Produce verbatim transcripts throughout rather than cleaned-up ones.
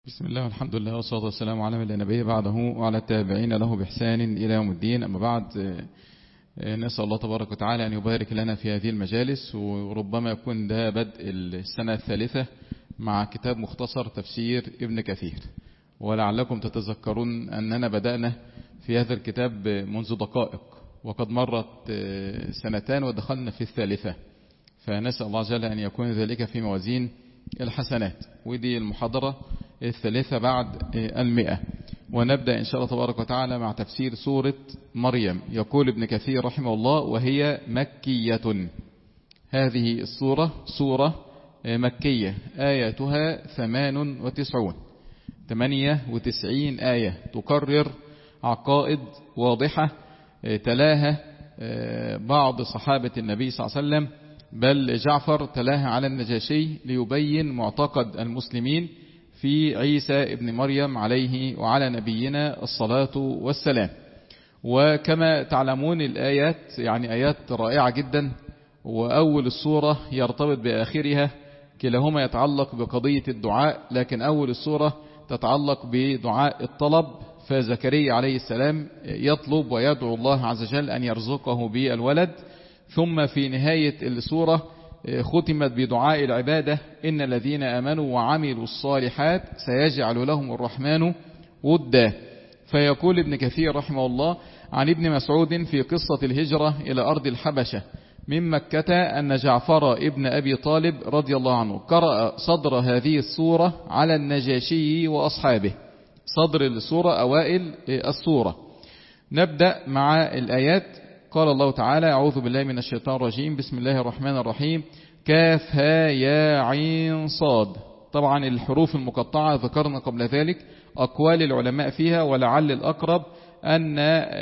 بسم الله والحمد لله والصلاة والسلام على من لا نبي بعده وعلى التابعين له بإحسان إلى يوم الدين. أما بعد، نسأل الله تبارك وتعالى أن يبارك لنا في هذه المجالس، وربما يكون ده بدء السنة الثالثة مع كتاب مختصر تفسير ابن كثير. ولعلكم تتذكرون أننا بدأنا في هذا الكتاب منذ دقائق، وقد مرت سنتان ودخلنا في الثالثة، فنسأل الله جل أن يكون ذلك في موازين الحسنات. ودي المحاضرة الثالثة بعد المئة، ونبدأ إن شاء الله تبارك وتعالى مع تفسير سورة مريم. يقول ابن كثير رحمه الله: وهي مكية. هذه السورة سورة مكية، آياتها ثمان وتسعون ثمانية وتسعين آية، تقرر عقائد واضحة تلاها بعض صحابة النبي صلى الله عليه وسلم، بل جعفر تلاها على النجاشي ليبين معتقد المسلمين في عيسى ابن مريم عليه وعلى نبينا الصلاة والسلام. وكما تعلمون الآيات يعني آيات رائعة جدا، وأول السورة يرتبط بآخرها، كلاهما يتعلق بقضية الدعاء، لكن أول السورة تتعلق بدعاء الطلب، فزكريا عليه السلام يطلب ويدعو الله عز وجل أن يرزقه بالولد. ثم في نهاية السورة ختمت بدعاء العبادة: إن الذين آمنوا وعملوا الصالحات سيجعل لهم الرحمن ودا. فيقول ابن كثير رحمه الله عن ابن مسعود في قصة الهجرة إلى أرض الحبشة من مكة أن جعفر ابن أبي طالب رضي الله عنه قرأ صدر هذه السورة على النجاشي وأصحابه. صدر السورة أوائل السورة. نبدأ مع الآيات. قال الله تعالى: أعوذ بالله من الشيطان الرجيم، بسم الله الرحمن الرحيم. كاف ها يا عين صاد. طبعا الحروف المقطعة ذكرنا قبل ذلك أقوال العلماء فيها، ولعل الأقرب أن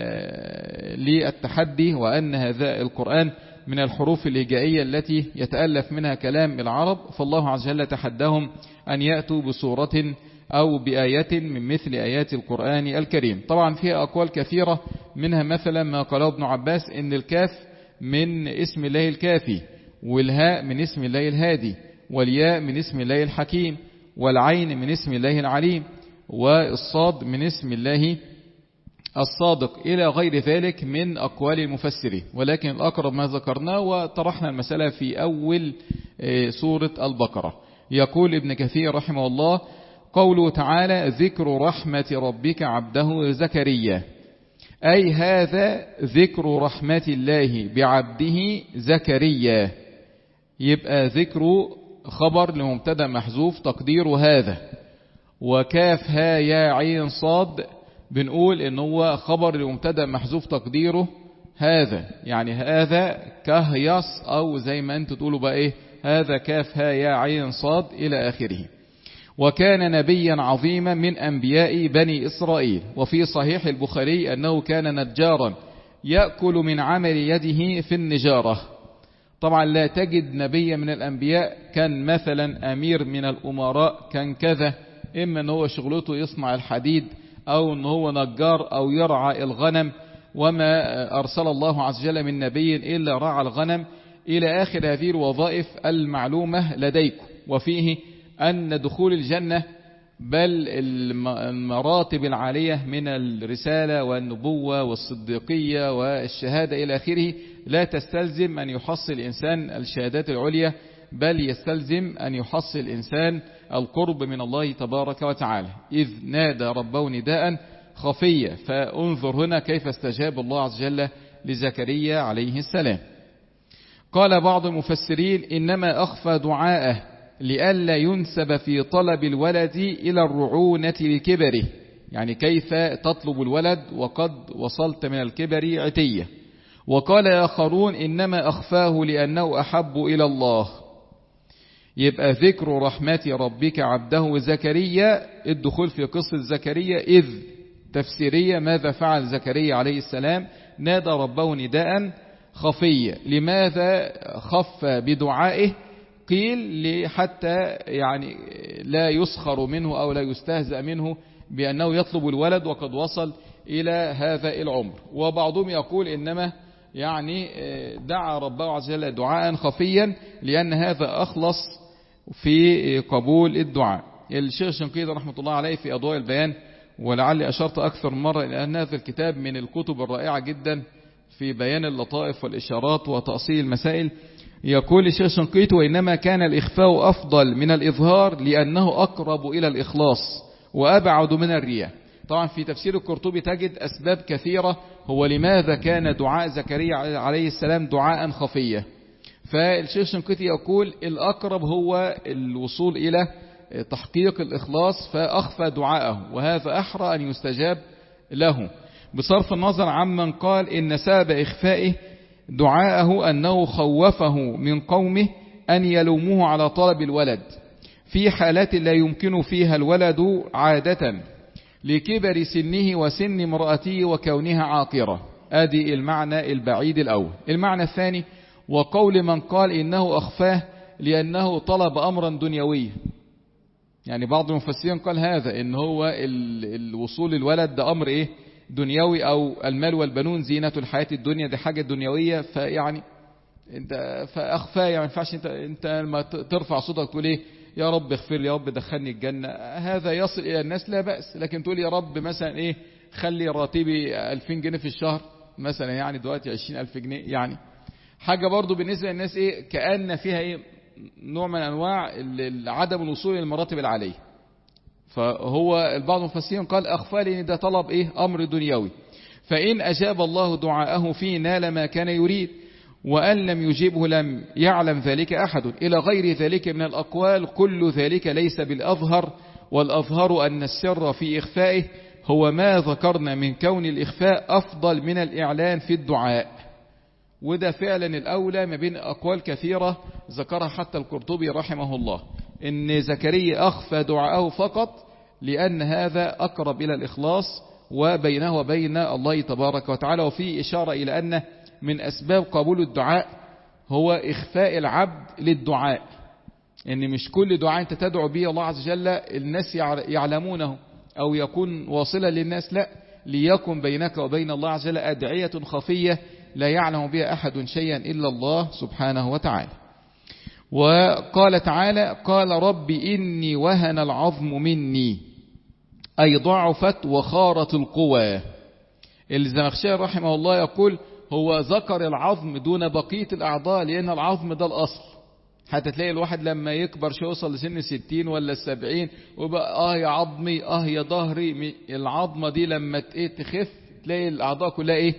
للتحدي وأن هذا القرآن من الحروف الهجائية التي يتألف منها كلام العرب، فالله عز وجل تحداهم أن يأتوا بسورة أو بآية من مثل آيات القرآن الكريم. طبعا فيها أقوال كثيرة، منها مثلا ما قاله ابن عباس إن الكاف من اسم الله الكافي، والهاء من اسم الله الهادي، والياء من اسم الله الحكيم، والعين من اسم الله العليم، والصاد من اسم الله الصادق، إلى غير ذلك من أقوال المفسرين. ولكن الأقرب ما ذكرناه، وطرحنا المسألة في أول سورة البقرة. يقول ابن كثير رحمه الله: قوله تعالى: ذكر رحمة ربك عبده زكريا، أي هذا ذكر رحمة الله بعبده زكريا. يبقى ذكر خبر لمبتدا محذوف تقدير هذا، وكاف ها يا عين صاد بنقول إن هو خبر لمبتدا محذوف تقديره هذا، يعني هذا كهيص، أو زي ما أنت تقولوا بقى إيه، هذا كاف ها يا عين صاد إلى آخره. وكان نبيا عظيما من أنبياء بني إسرائيل. وفي صحيح البخاري أنه كان نجارا يأكل من عمل يده في النجارة. طبعا لا تجد نبيا من الأنبياء كان مثلا أمير من الأمراء كان كذا، إما أنه شغلته يصنع الحديد، أو أنه هو نجار، أو يرعى الغنم، وما أرسل الله عز وجل من نبي إلا رعى الغنم، إلى آخر هذه الوظائف المعلومة لديكم. وفيه أن دخول الجنة بل المراتب العالية من الرسالة والنبوة والصديقية والشهادة إلى آخره لا تستلزم أن يحصل الإنسان الشهادات العليا، بل يستلزم أن يحصل الإنسان القرب من الله تبارك وتعالى. إذ نادى ربه نداء خفيا، فانظر هنا كيف استجاب الله عز وجل لزكريا عليه السلام. قال بعض المفسرين: إنما أخفى دعاءه لئلا ينسب في طلب الولد إلى الرعونة لكبره، يعني كيف تطلب الولد وقد وصلت من الكبر عتية. وقال آخرون: إنما أخفاه لأنه أحب إلى الله. يبقى ذكر رحمة ربك عبده زكريا، الدخول في قصة زكريا، إذ تفسيرية ماذا فعل زكريا عليه السلام؟ نادى ربه نداء خفيا. لماذا خف بدعائه؟ قيل حتى يعني لا يسخر منه أو لا يستهزأ منه بأنه يطلب الولد وقد وصل إلى هذا العمر. وبعضهم يقول إنما يعني دعا ربه عز وجل دعاء خفيا لأن هذا أخلص في قبول الدعاء. الشيخ الشنقيطي رحمة الله عليه في أضواء البيان، ولعلي أشرت أكثر من مرة إلى أن هذا الكتاب من الكتب الرائعة جدا في بيان اللطائف والإشارات وتأصيل المسائل، يقول الشيخ الشنقيطي: وإنما كان الإخفاء أفضل من الإظهار لأنه أقرب إلى الإخلاص وأبعد من الرياء. طبعا في تفسير القرطبي تجد أسباب كثيرة هو لماذا كان دعاء زكريا عليه السلام دعاء خفية. فالشيخ الشنقيطي يقول الأقرب هو الوصول إلى تحقيق الإخلاص فأخفى دعاءه، وهذا أحرى أن يستجاب له، بصرف النظر عمن قال إن سبب إخفائه دعاءه أنه خوفه من قومه أن يلوموه على طلب الولد في حالات لا يمكن فيها الولد عادة لكبر سنه وسن امرأته وكونها عاقرة. أدي المعنى البعيد الأول. المعنى الثاني: وقول من قال إنه أخفاه لأنه طلب أمرا دنيويا. يعني بعض المفسرين قال هذا إن هو الوصول الولد ده أمر إيه دنيوي، أو المال والبنون زينة الحياة الدنيا، دي حاجة دنيوية، فيعني انت فأخفاه. يعني ما ينفعش انت انت لما ترفع صوتك تقول ايه يا رب اغفر لي، يا رب دخلني الجنة، هذا يصل إلى الناس لا بأس. لكن تقول يا رب مثلا ايه خلي راتبي ألفين جنيه في الشهر مثلا، يعني دلوقتي عشرين ألف جنيه، يعني حاجة برضو بالنسبة للناس ايه كأن فيها ايه نوع من انواع عدم الوصول للمراتب العالية. فهو بعض المفسرين قال أخفى لأن ده طلب ايه أمر دنيوي، فإن أجاب الله دعاءه فيه نال ما كان يريد، وأن لم يجيبه لم يعلم ذلك أحد. إلى غير ذلك من الأقوال كل ذلك ليس بالأظهر، والأظهر أن السر في إخفائه هو ما ذكرنا من كون الإخفاء أفضل من الإعلان في الدعاء. وده فعلا الأولى ما بين أقوال كثيرة ذكرها حتى القرطبي رحمه الله، إن زكريا أخفى دعاءه فقط لأن هذا أقرب إلى الإخلاص وبينه وبين الله تبارك وتعالى. وفي إشارة إلى أن من أسباب قبول الدعاء هو إخفاء العبد للدعاء، إن مش كل دعاء أنت تدعو به الله عز وجل الناس يعلمونه أو يكون واصلا للناس، لا، ليكن بينك وبين الله عز وجل أدعية خفية لا يعلم بها أحد شيئا إلا الله سبحانه وتعالى. وقال تعالى: قال رب إني وهن العظم مني، أي ضعفت وخارت القوى. الزمخشري رحمه الله يقول هو ذكر العظم دون بقية الأعضاء لأن العظم ده الأصل. حتى تلاقي الواحد لما يكبر شو يوصل لسن الستين ولا السبعين وبقى آه يا عظمي آه يا ظهري، العظمة دي لما تخف تلاقي الأعضاء كلها إيه.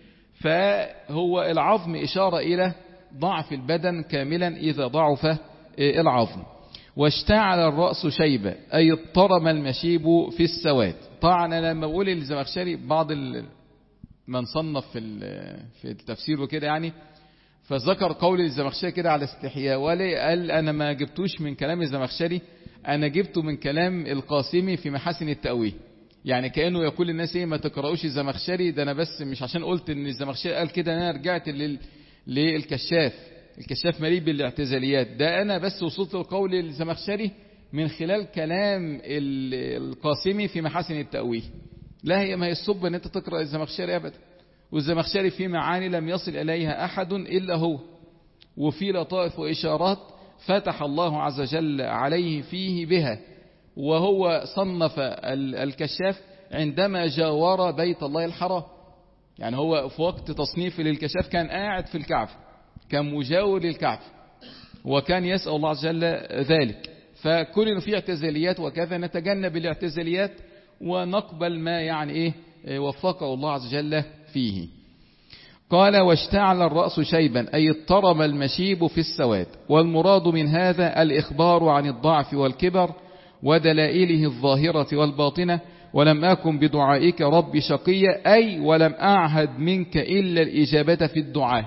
فهو العظم إشارة إلى ضعف البدن كاملا إذا ضعف العظم. واشتعل الرأس شيبة، أي اضطرم المشيب في السواد. طبعا لما بقول الزمخشري بعض من صنف في في التفسير وكده يعني، فذكر قول الزمخشري كده على استحياء، ولي قال أنا ما جبتوش من كلام الزمخشري، أنا جبته من كلام القاسمي في محاسن التأويل. يعني كأنه يقول للناس ايه ما تقرأوش الزمخشري ده، أنا بس مش عشان قلت إن الزمخشري قال كده أنا رجعت لل للكشاف، الكشاف مليء بالاعتزاليات، ده أنا بس وصلت لقول الزمخشري من خلال كلام القاسمي في محاسن التأويل. لا، هي ما هي الصب ان انت تقرأ الزمخشري ابدا، والزمخشري في معاني لم يصل اليها احد الا هو، وفي لطائف واشارات فتح الله عز وجل عليه فيه بها. وهو صنف الكشاف عندما جاور بيت الله الحرام، يعني هو في وقت تصنيف للكشاف كان قاعد في الكعبة، كان مجاور للكعبة، وكان يسأل الله عز وجل ذلك. فكل في اعتزاليات وكذا نتجنب الاعتزاليات ونقبل ما يعني ايه وفقه الله عز وجل فيه. قال واشتعل الرأس شيبا، أي اضطرم المشيب في السواد. والمراد من هذا الإخبار عن الضعف والكبر ودلائله الظاهرة والباطنة. ولم أكن بدعائك رب شقيا، أي ولم أعهد منك إلا الإجابة في الدعاء.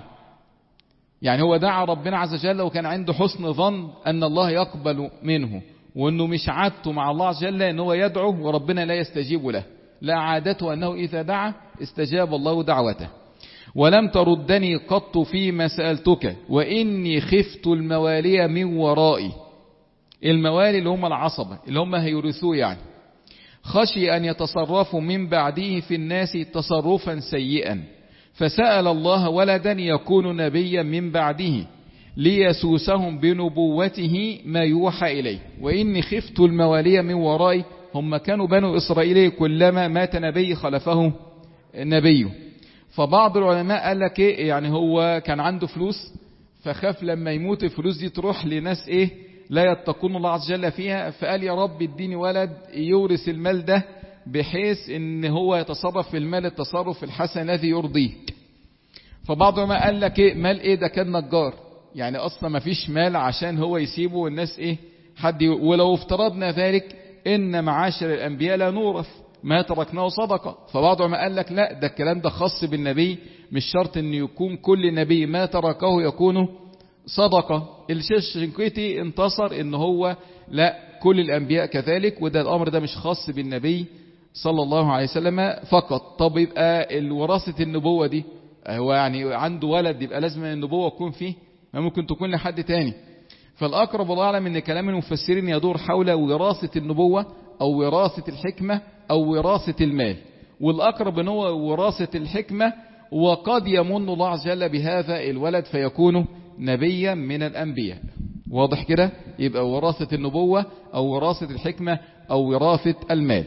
يعني هو دعا ربنا عز وجل وكان عنده حسن ظن أن الله يقبل منه، وأنه مش عادته مع الله عز وجل أنه يدعو وربنا لا يستجيب له، لا، عادته أنه إذا دعا استجاب الله دعوته. ولم تردني قط فيما سألتك، وإني خفت الموالي من ورائي. الموالي اللي هم العصبة اللي هم هيورثوه، يعني خشي أن يتصرفوا من بعده في الناس تصرفا سيئا، فسأل الله ولدا يكون نبيا من بعده، ليسوسهم بنبوته ما يوحى إليه وإني خفت الموالي من ورائي. هم كانوا بنو إسرائيل كلما مات نبي خلفه نبيه. فبعض العلماء قال لك إيه يعني هو كان عنده فلوس فخاف لما يموت الفلوس دي تروح لناس إيه لا يتقون الله عز وجل فيها، فقال يا رب اديني ولد يورث المال ده بحيث ان هو يتصرف في المال التصرف الحسن الذي يرضيك. فبعض ما قال لك ايه مال ايه ده كان نجار، يعني اصلا ما فيش مال عشان هو يسيبه والناس ايه حد ي... ولو افترضنا ذلك ان معاشر الانبياء لا نورث ما تركناه صدقة. فبعض ما قال لك لا ده الكلام ده خاص بالنبي، مش شرط ان يكون كل نبي ما تركه يكون صدقة. الشيخ الشنقيطي انتصر ان هو لا كل الانبياء كذلك، وده الامر ده مش خاص بالنبي صلى الله عليه وسلم فقط. طب يبقى الوراثة النبوة دي هو يعني عنده ولد يبقى لازم النبوة تكون فيه، ما ممكن تكون لحد تاني. فالأقرب والله أعلم ان كلام المفسرين يدور حول وراثة النبوة او وراثة الحكمة او وراثة المال، والأقرب ان هو وراثة الحكمة، وقد يمن الله عز وجل بهذا الولد فيكون نبيا من الأنبياء. واضح كده؟ يبقى وراثة النبوة أو وراثة الحكمة أو وراثة المال.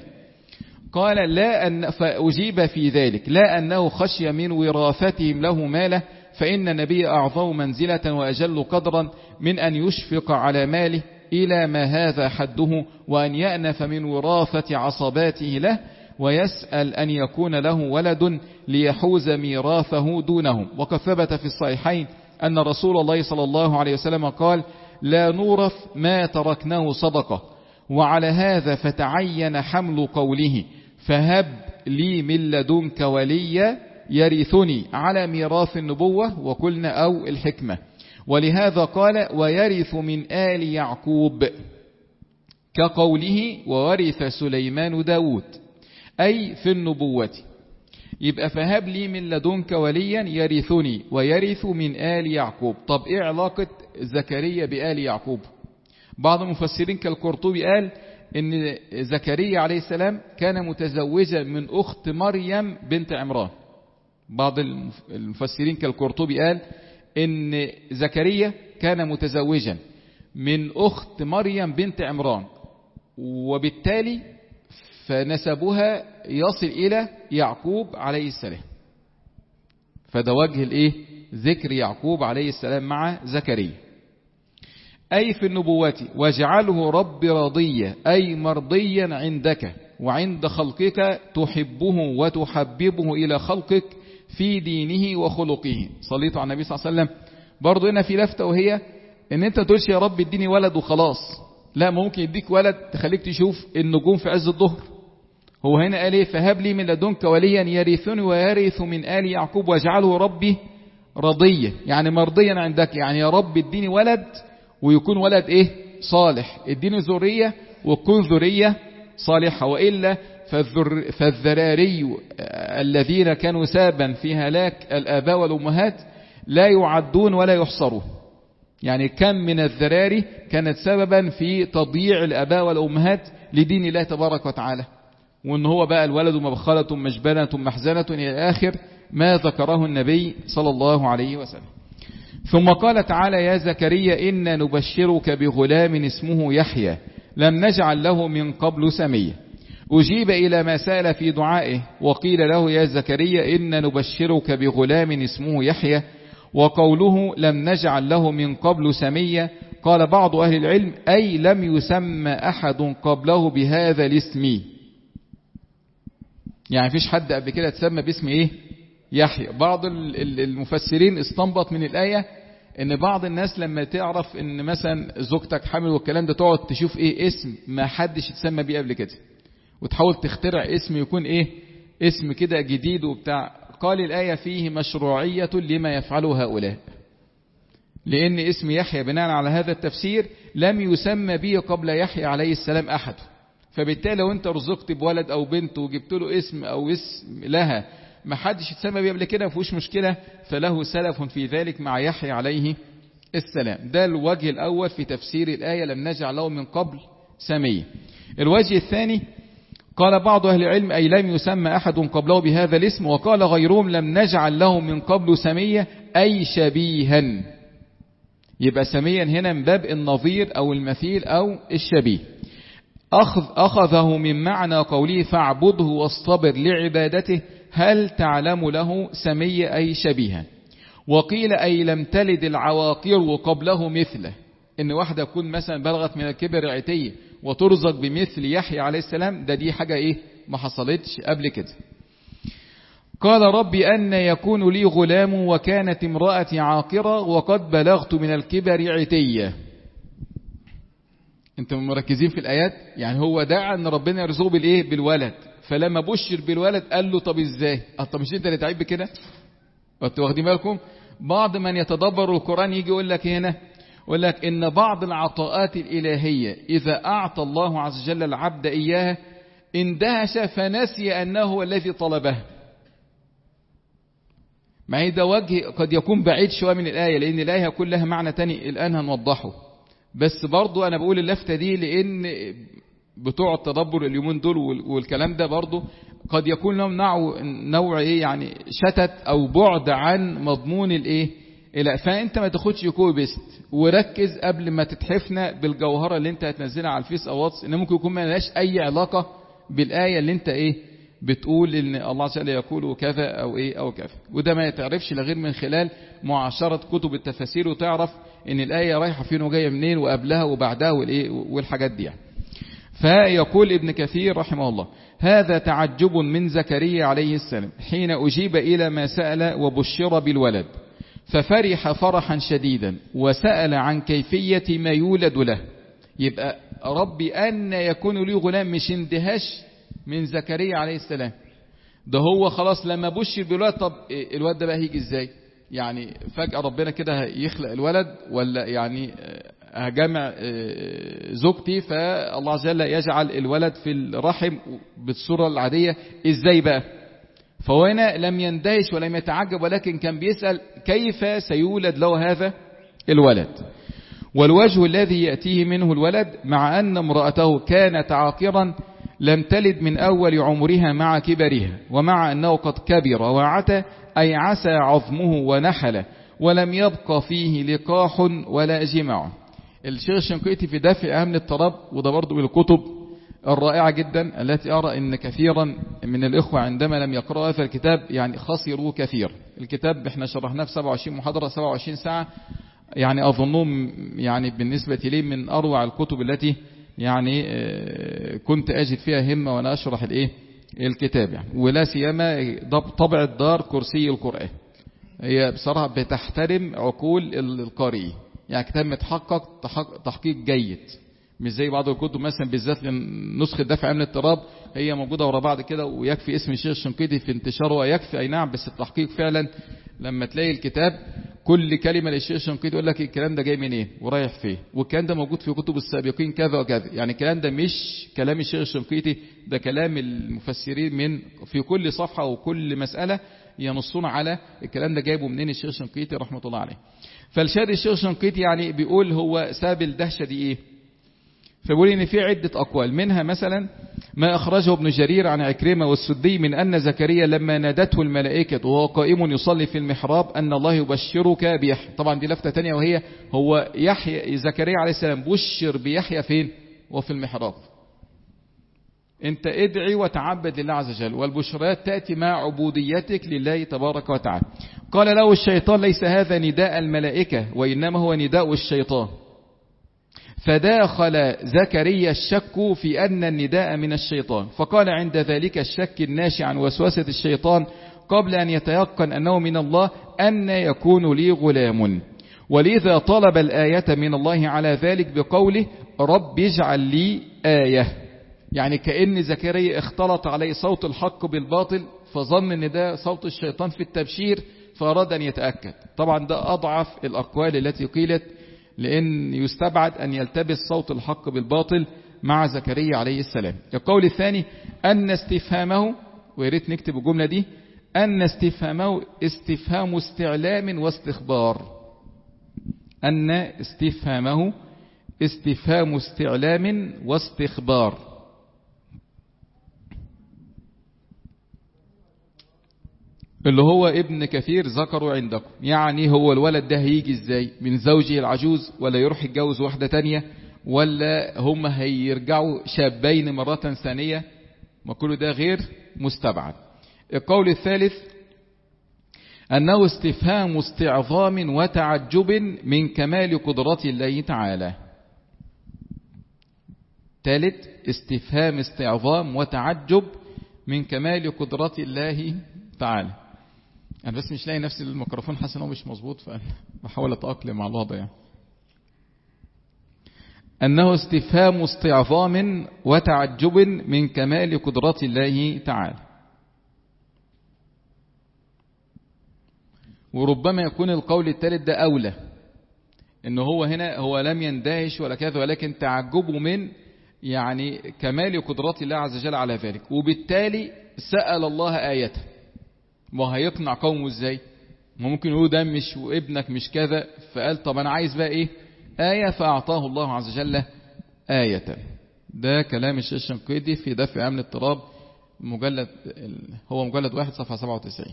قال لا أن فأجيب في ذلك لا أنه خشي من وراثتهم له ماله، فإن النبي أعظم منزلة وأجل قدرا من أن يشفق على ماله إلى ما هذا حده، وأن يأنف من وراثة عصباته له، ويسأل أن يكون له ولد ليحوز ميراثه دونهم. وقد ثبت في الصحيحين أن رسول الله صلى الله عليه وسلم قال لا نورث ما تركناه صدقة. وعلى هذا فتعين حمل قوله فهب لي من لدنك وليا يرثني على ميراث النبوة وقلنا أو الحكمة. ولهذا قال ويرث من آل يعقوب كقوله وورث سليمان داود أي في النبوة. يبقى فهب لي من لدنك وليا يرثني ويرث من آل يعقوب. طب ايه علاقة زكريا بآل يعقوب؟ بعض المفسرين كالقرطبي قال ان زكريا عليه السلام كان متزوجا من اخت مريم بنت عمران. بعض المفسرين كالقرطبي قال ان زكريا كان متزوجا من اخت مريم بنت عمران، وبالتالي فنسبها يصل إلى يعقوب عليه السلام. فده وجه الايه ذكر يعقوب عليه السلام مع زكريا. أي في النبوة واجعله رب رضيا أي مرضيا عندك وعند خلقك تحبه وتحببه إلى خلقك في دينه وخلقه. صليت على النبي صلى الله عليه وسلم. برضو هنا في لفتة وهي ان انت تقولش يا رب اديني ولد وخلاص، لا ممكن يديك ولد تخليك تشوف النجوم في عز الظهر. هو هنا قال ايه فهب لي من لدنك وليا يرثني ويرث من آل يعقوب واجعله ربي رضيا يعني مرضيا عندك، يعني يا رب اديني ولد ويكون ولد ايه صالح، اديني ذرية وتكون ذرية صالحة، وإلا فالذر فالذراري الذين كانوا سببا في هلاك الآباء والأمهات لا يعدون ولا يحصرون. يعني كم من الذراري كانت سببا في تضييع الآباء والأمهات لدين الله تبارك وتعالى، وان هو بقى الولد مبخلة مجبنة محزنة إلى آخر ما ذكره النبي صلى الله عليه وسلم. ثم قال تعالى يا زكريا إنا نبشرك بغلام اسمه يحيى لم نجعل له من قبل سميا. أجيب إلى ما سأل في دعائه وقيل له يا زكريا إنا نبشرك بغلام اسمه يحيى. وقوله لم نجعل له من قبل سميا قال بعض أهل العلم أي لم يسمى أحد قبله بهذا الاسم، يعني فيش حد قبل كده تسمى باسم إيه يحيى. بعض المفسرين استنبط من الآية ان بعض الناس لما تعرف ان مثلا زوجتك حامل والكلام ده تقعد تشوف ايه اسم ما حدش يتسمى بيه قبل كده وتحاول تخترع اسم يكون ايه اسم كده جديد وبتاع. قال الآية فيه مشروعية لما يفعله هؤلاء، لان اسم يحيى بناء على هذا التفسير لم يسمى به قبل يحيى عليه السلام احد، فبالتالي لو انت رزقت بولد او بنت وجبت له اسم او اسم لها ما حدش يتسمى بيه قبل كده ما فيهوش مشكلة، فله سلف في ذلك مع يحيى عليه السلام. ده الوجه الأول في تفسير الآية لم نجعل له من قبل سميا. الوجه الثاني قال بعض أهل العلم أي لم يسمى أحد قبله بهذا الاسم، وقال غيرهم لم نجعل له من قبل سميا أي شبيها، يبقى سميا هنا من باب النظير أو المثيل أو الشبيه. أخذ أخذه من معنى قوله فاعبده واصطبر لعبادته هل تعلم له سميا أي شبيها. وقيل أي لم تلد العواقر قبله مثله، إن واحدة تكون مثلا بلغت من الكبر عتية وترزق بمثل يحيى عليه السلام، ده دي حاجة إيه ما حصلتش قبل كده. قال ربي أن يكون لي غلام وكانت امرأتي عاقرة وقد بلغت من الكبر عتية. انتم مركزين في الآيات؟ يعني هو دعا أن ربنا يرزقه بالإيه؟ بالولد. فلما بشر بالولد قال له طب إزاي؟ طب مش انت اللي تعيب بكده؟ انتوا واخدين بالكم؟ بعض من يتدبر القرآن يجي يقول لك هنا، يقول لك إن بعض العطاءات الإلهية إذا أعطى الله عز وجل العبد إياها اندهش فنسي أنه هو الذي طلبها. ما هي ده وجه قد يكون بعيد شوية من الآية، لأن الآية كلها لها معنى تاني الآن هنوضحه. بس برضو أنا بقول اللفتة دي لأن بتوع التدبر اليومين دول والكلام ده برضو قد يكون لهم نوع نوع إيه يعني شتت أو بعد عن مضمون الإيه. فأنت ما تاخدش كوبي بيست وركز قبل ما تتحفنا بالجوهرة اللي أنت هتنزلها على الفيس أو واتس، إن ممكن يكون ما لهاش أي علاقة بالآية اللي أنت إيه بتقول إن الله عز وجل يقول كذا أو إيه أو كذا. وده ما يتعرفش لغير من خلال معاشرة كتب التفاسير وتعرف إن الآية رايحة فين وجاية منين وقبلها وبعدها والإيه والحاجات دي. فيقول ابن كثير رحمه الله هذا تعجب من زكريا عليه السلام حين أجيب إلى ما سأل وبشر بالولد، ففرح فرحا شديدا وسأل عن كيفية ما يولد له. يبقى ربي أن يكون لي غلام، مش اندهاش من زكريا عليه السلام، ده هو خلاص لما بشر بالولد. طب الولد ده بقى هيجي ازاي؟ يعني فجأة ربنا كده يخلق الولد، ولا يعني هجمع زوجتي فالله عز وجل يجعل الولد في الرحم بالصورة العادية ازاي بقى؟ فهو هنا لم يندهش ولم يتعجب، ولكن كان بيسأل كيف سيولد له هذا الولد. والوجه الذي يأتيه منه الولد مع أن امرأته كانت عاقرا لم تلد من أول عمرها مع كبرها، ومع أنه قد كبر وعتى أي عسى عظمه ونحل ولم يبقى فيه لقاح ولا جمع. الشيخ الشنقيطي في دافع أمن الطرب، وده برضو من الكتب الرائعة جدا التي أرى أن كثيرا من الإخوة عندما لم يقرأوا هذا الكتاب يعني خسروا كثير. الكتاب احنا شرحناه في سبعة وعشرين محاضرة سبعة وعشرين ساعة، يعني أظنهم يعني بالنسبة لي من أروع الكتب التي يعني كنت أجد فيها همة وأنا أشرح الإيه الكتاب يعني. ولا سيما طبع الدار كرسي القرآن، هي بصراحة بتحترم عقول القارئ، يعني كتاب متحقق تحقيق جيد، مش زي بعض الكتب مثلا بالذات نسخة دفع من الاضطراب هي موجودة ورا بعض كده ويكفي اسم الشيخ الشنقيطي في انتشاره ويكفي أي نعم، بس التحقيق فعلا لما تلاقي الكتاب كل كلمة للشيخ الشنقيطي يقول لك الكلام ده جاي من ايه ورايح فيه، والكلام ده موجود في كتب السابقين كذا وكذا. يعني الكلام ده مش كلام الشيخ الشنقيطي، ده كلام المفسرين من في كل صفحة وكل مسألة ينصون على الكلام ده جايبه منين الشيخ الشنقيطي رحمة الله عليه. فالشاهد الشيخ الشنقيطي يعني بيقول هو ساب الدهشة دي ايه، فبيقول ان في عدة اقوال، منها مثلا ما اخرجه ابن جرير عن عكرمة والسدي من ان زكريا لما نادته الملائكة وهو قائم يصلي في المحراب ان الله يبشرك بيحيى. طبعا دي لفتة تانية وهي هو يحيى زكريا عليه السلام بشر بيحيى فين؟ وفي المحراب. انت ادعي وتعبد لله عز وجل، والبشرات تأتي مع عبوديتك لله تبارك وتعالى. قال له الشيطان ليس هذا نداء الملائكة وإنما هو نداء الشيطان، فداخل زكريا الشك في أن النداء من الشيطان، فقال عند ذلك الشك الناشئ عن وسوسة الشيطان قبل أن يتيقن أنه من الله أن يكون لي غلام، ولذا طلب الآية من الله على ذلك بقوله رب اجعل لي آية. يعني كأن زكريا اختلط عليه صوت الحق بالباطل فظن ان ده صوت الشيطان في التبشير فأراد أن يتأكد. طبعا ده أضعف الأقوال التي قيلت، لأن يستبعد أن يلتبس صوت الحق بالباطل مع زكريا عليه السلام. القول الثاني أن استفهامه، ويريد نكتب الجملة دي، أن استفهامه استفهام استعلام واستخبار، أن استفهامه استفهام استعلام واستخبار. اللي هو ابن كثير ذكروا عندكم. يعني هو الولد ده هيجي ازاي؟ من زوجه العجوز، ولا يروح يتجوز واحدة تانية، ولا هم هيرجعوا شابين مرة ثانية؟ ما كل ده غير مستبعد. القول الثالث أنه استفهام استعظام وتعجب من كمال قدرة الله تعالى. ثالث استفهام استعظام وتعجب من كمال قدرة الله تعالى. أنا بس مش لاقي نفسي الميكروفون، حاسس إنه مش مظبوط، فبحاول أتأقلم مع الوضع يعني. أنه استفهام استعظام وتعجب من كمال قدرة الله تعالى. وربما يكون القول الثالث ده أولى، إنه هو هنا هو لم يندهش ولا كذا، ولكن تعجبه من يعني كمال قدرة الله عز وجل على ذلك، وبالتالي سأل الله آيته. ما هيقنع قومه ازاي؟ ممكن يقولوا ده مش وابنك مش كذا، فقال طب أنا عايز بقى إيه؟ آية، فأعطاه الله عز وجل آية. ده كلام الشيخ الشنقيطي في دفع أمن الاضطراب، مجلد هو مجلد واحد صفحة سبعة وتسعين.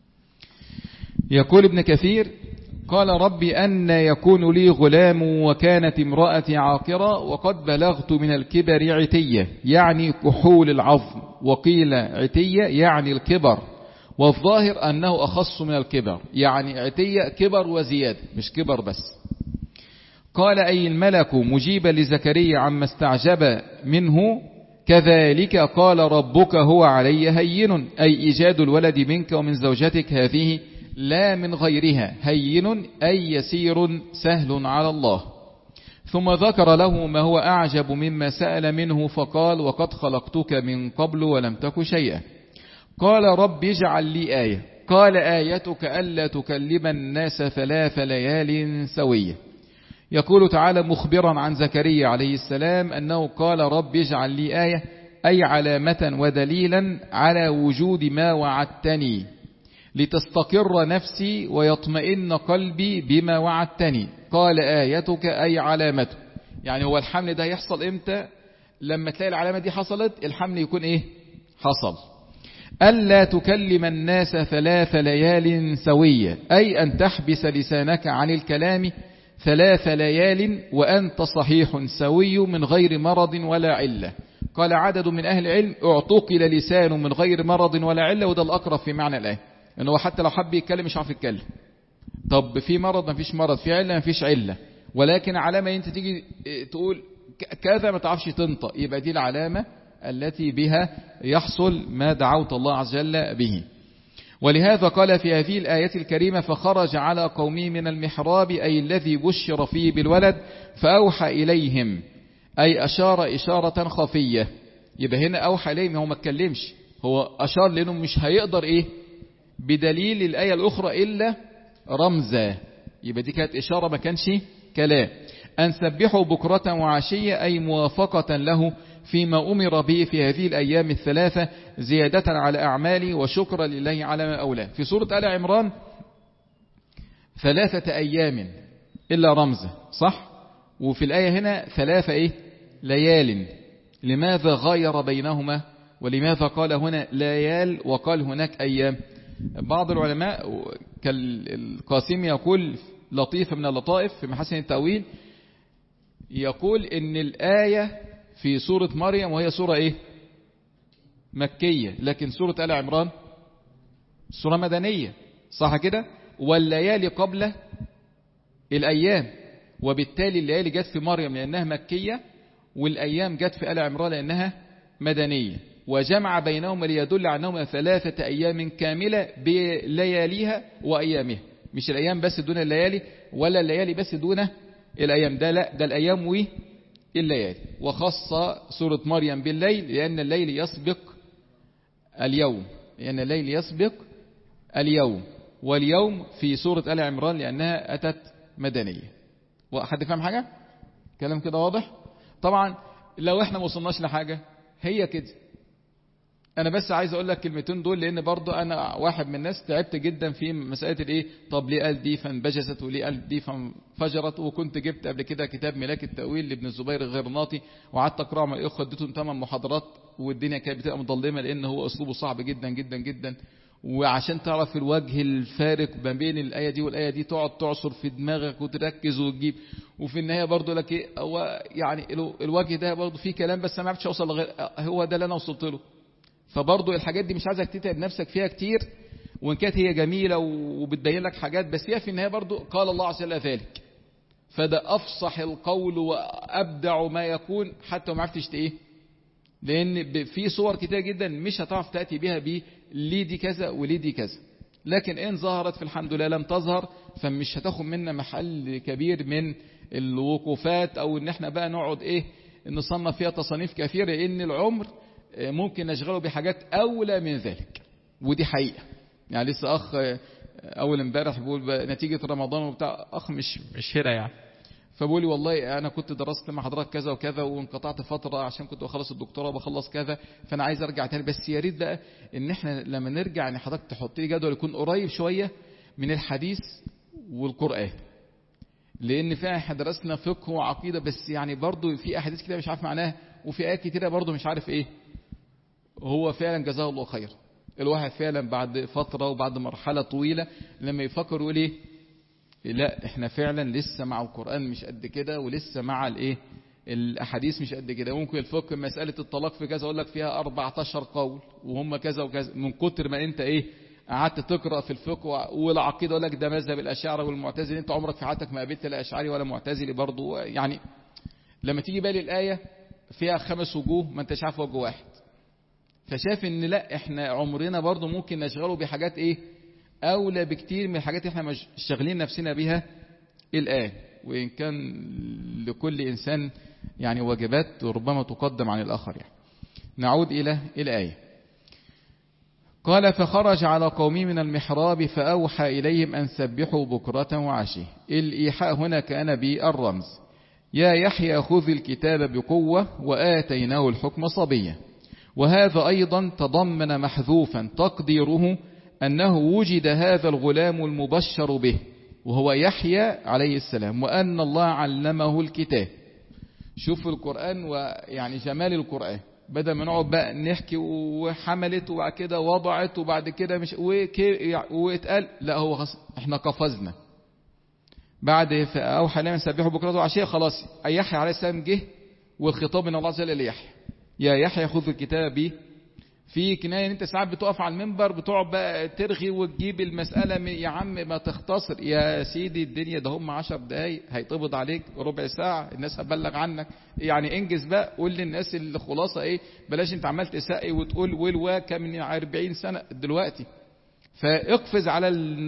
يقول ابن كثير: قال ربي أن يكون لي غلام وكانت امرأتي عاقرة وقد بلغت من الكبر عتية، يعني كحول العظم، وقيل عتية يعني الكبر، والظاهر أنه أخص من الكبر، يعني عتية كبر وزيادة مش كبر بس. قال أي الملك مجيبا لزكريا عما استعجب منه: كذلك قال ربك هو علي هين، أي إيجاد الولد منك ومن زوجتك هذه لا من غيرها، هين أي يسير سهل على الله. ثم ذكر له ما هو أعجب مما سأل منه، فقال: وقد خلقتك من قبل ولم تك شيئا. قال رب اجعل لي آية. قال آيتك ألا تكلم الناس ثلاث ليال سوية. يقول تعالى مخبرا عن زكريا عليه السلام أنه قال رب اجعل لي آية، أي علامة ودليلا على وجود ما وعدتني، لتستقر نفسي ويطمئن قلبي بما وعدتني. قال آيتك أي علامته، يعني هو الحمل ده يحصل إمتى؟ لما تلاقي العلامة دي حصلت الحمل يكون إيه؟ حصل. ألا تكلم الناس ثلاث ليال سوية، أي أن تحبس لسانك عن الكلام ثلاث ليال وأنت صحيح سوي من غير مرض ولا علة. قال عدد من أهل العلم: اعتقل لسان من غير مرض ولا علة، وده الأقرب في معنى الآية، إنه حتى لو حب يتكلم مش عارف يتكلم. طب في مرض؟ ما فيش مرض. في علة؟ ما فيش علة. ولكن علامة انت تيجي تقول كذا ما تعرفش تنطق، يبقى دي العلامة التي بها يحصل ما دعوت الله عز وجل به. ولهذا قال في هذه الآية الكريمة: فخرج على قومه من المحراب، أي الذي بشر فيه بالولد، فأوحى إليهم، أي أشار إشارة خفية. يبقى هنا أوحى إليهم، هو ما اتكلمش، هو أشار لأنه مش هيقدر إيه بدليل الآية الأخرى إلا رمزا. يبقى دي كانت إشارة ما كانش كلام. أن سبحوا بكرة وعشية، أي موافقة له فيما أمر به في هذه الأيام الثلاثة، زيادة على أعماله وشكرا لله على ما أولاه. في سورة آل عمران ثلاثة أيام إلا رمزة، صح؟ وفي الآية هنا ثلاثة إيه؟ ليال. لماذا غاير بينهما؟ ولماذا قال هنا ليال وقال هناك أيام؟ بعض العلماء كالقاسم يقول لطيفة من اللطائف في محاسن التأويل، يقول إن الآية في سورة مريم وهي سورة إيه؟ مكية، لكن سورة آل عمران سورة مدنية، صح كده؟ والليالي قبل الأيام، وبالتالي الليالي جت في مريم لأنها مكية، والأيام جت في آل عمران لأنها مدنية، وجمع بينهما ليدل على أنهما ثلاثة أيام كاملة بلياليها وأيامها، مش الأيام بس دون الليالي، ولا الليالي بس دون الأيام، ده لا، ده الأيام والليالي. وخص سورة مريم بالليل لأن الليل يسبق اليوم، لأن الليل يسبق اليوم، واليوم في سورة آل عمران لأنها أتت مدنية. وحد فهم حاجة؟ كلام كده واضح؟ طبعا لو احنا ما وصلناش لحاجة هي كده. انا بس عايز اقول لك كلمتين دول، لان برضو انا واحد من الناس تعبت جدا في مسألة الايه، طب ليه قال دي فانبجست وليه قال دي فانفجرت. وكنت جبت قبل كده كتاب ملاك التأويل لابن الزبير الغرناطي وقعدت اقراه مع الاخوه، اديتهم ثمان محاضرات، والدنيا كانت بتبقى مظلمه لان هو اسلوبه صعب جدا جدا جدا، وعشان تعرف الوجه الفارق ما بين الآية دي والآية دي تقعد تعصر في دماغك وتركز وتجيب، وفي النهاية برضو لك ايه هو يعني الوجه ده برضو فيه كلام بس ما عرفتش اوصل لغير هو ده اللي انا وصلت له. فبرضو الحاجات دي مش عايزك تتعب نفسك فيها كتير، وان كانت هي جميلة وبتبين لك حاجات بس هي في النهاية برضو قال الله عز وجل ذلك، فده افصح القول وابدع ما يكون حتى ما عرفتش ايه، لان في صور كتير جدا مش هتعرف تأتي بها بيه ليه دي كذا وليه دي كذا، لكن ان ظهرت فالحمد لله، لم تظهر فمش هتاخد منا محل كبير من الوقوفات او ان احنا بقى نقعد ايه نصنف فيها تصانيف كثيرة، لان العمر ممكن نشغله بحاجات اولى من ذلك، ودي حقيقة. يعني لسه اخ اول امبارح بيقول نتيجة رمضان وبتاع، اخ مش مش هنا يعني، فبقول لي والله انا كنت درست مع حضرتك كذا وكذا وانقطعت فتره عشان كنت بخلص الدكتوراه وبخلص كذا، فانا عايز ارجع تاني، بس يا ريت بقى ان احنا لما نرجع ان حضرتك تحط لي جدول يكون قريب شويه من الحديث والقران، لان فعلا احنا درسنا فقه وعقيده بس يعني برضو في احاديث كده مش عارف معناها، وفي ايات كتيره برضو مش عارف ايه. هو فعلا جزاه الله خير، الواحد فعلا بعد فتره وبعد مرحله طويله لما يفكر يقول ايه لا احنا فعلا لسه مع القرآن مش قد كده، ولسه مع الايه الاحاديث مش قد كده. ممكن الفقه مسألة الطلاق في كذا اقول لك فيها أربعتاشر قول وهم كذا وكذا، من كتر ما انت ايه قعدت تقرأ في الفقه والعقيدة اقول لك ده مذهب الاشاعرة والمعتزلة، انت عمرك في حياتك ما قابلت لا اشعري ولا معتزلي برضو. يعني لما تيجي بالي الآية فيها خمس وجوه ما انتش عارف وجه واحد، فشاف ان لا احنا عمرنا برضو ممكن نشغله بحاجات ايه أولى بكتير من الحاجات احنا مش شغلين نفسنا بها الآن، وإن كان لكل إنسان يعني واجبات ربما تقدم عن الآخر. يعني نعود إلى الآية. قال فخرج على قومه من المحراب فأوحى إليهم أن سبحوا بكرة وعشيه. الإيحاء هنا كان بالرمز. يا يحيى خذ الكتاب بقوة وآتيناه الحكم صبيا. وهذا أيضا تضمن محذوفا تقديره أنه وجد هذا الغلام المبشر به وهو يحيى عليه السلام، وأن الله علمه الكتاب. شوف القرآن ويعني جمال القرآن، بدل ما نقعد بقى نحكي وحملت وبعد كده وضعت وبعد كده مش واتقال، لا هو خلاص احنا قفزنا بعد فأوحى لنا سبحوا بكرة وعشية. خلاص يحيى عليه السلام جه والخطاب من الله عز وجل ليحيى، يا يحيى خذ الكتاب به. في كناية ان انت ساعات بتقف على المنبر بتقعد بقى ترغي وتجيب المسألة يا عم ما تختصر يا سيدي، الدنيا ده هم عشر دقايق هيطبض عليك ربع ساعة الناس هتبلغ عنك، يعني انجز بقى قول للناس الخلاصة ايه، بلاش انت عمال تسقي وتقول والواكا من أربعين سنة دلوقتي. فاقفز على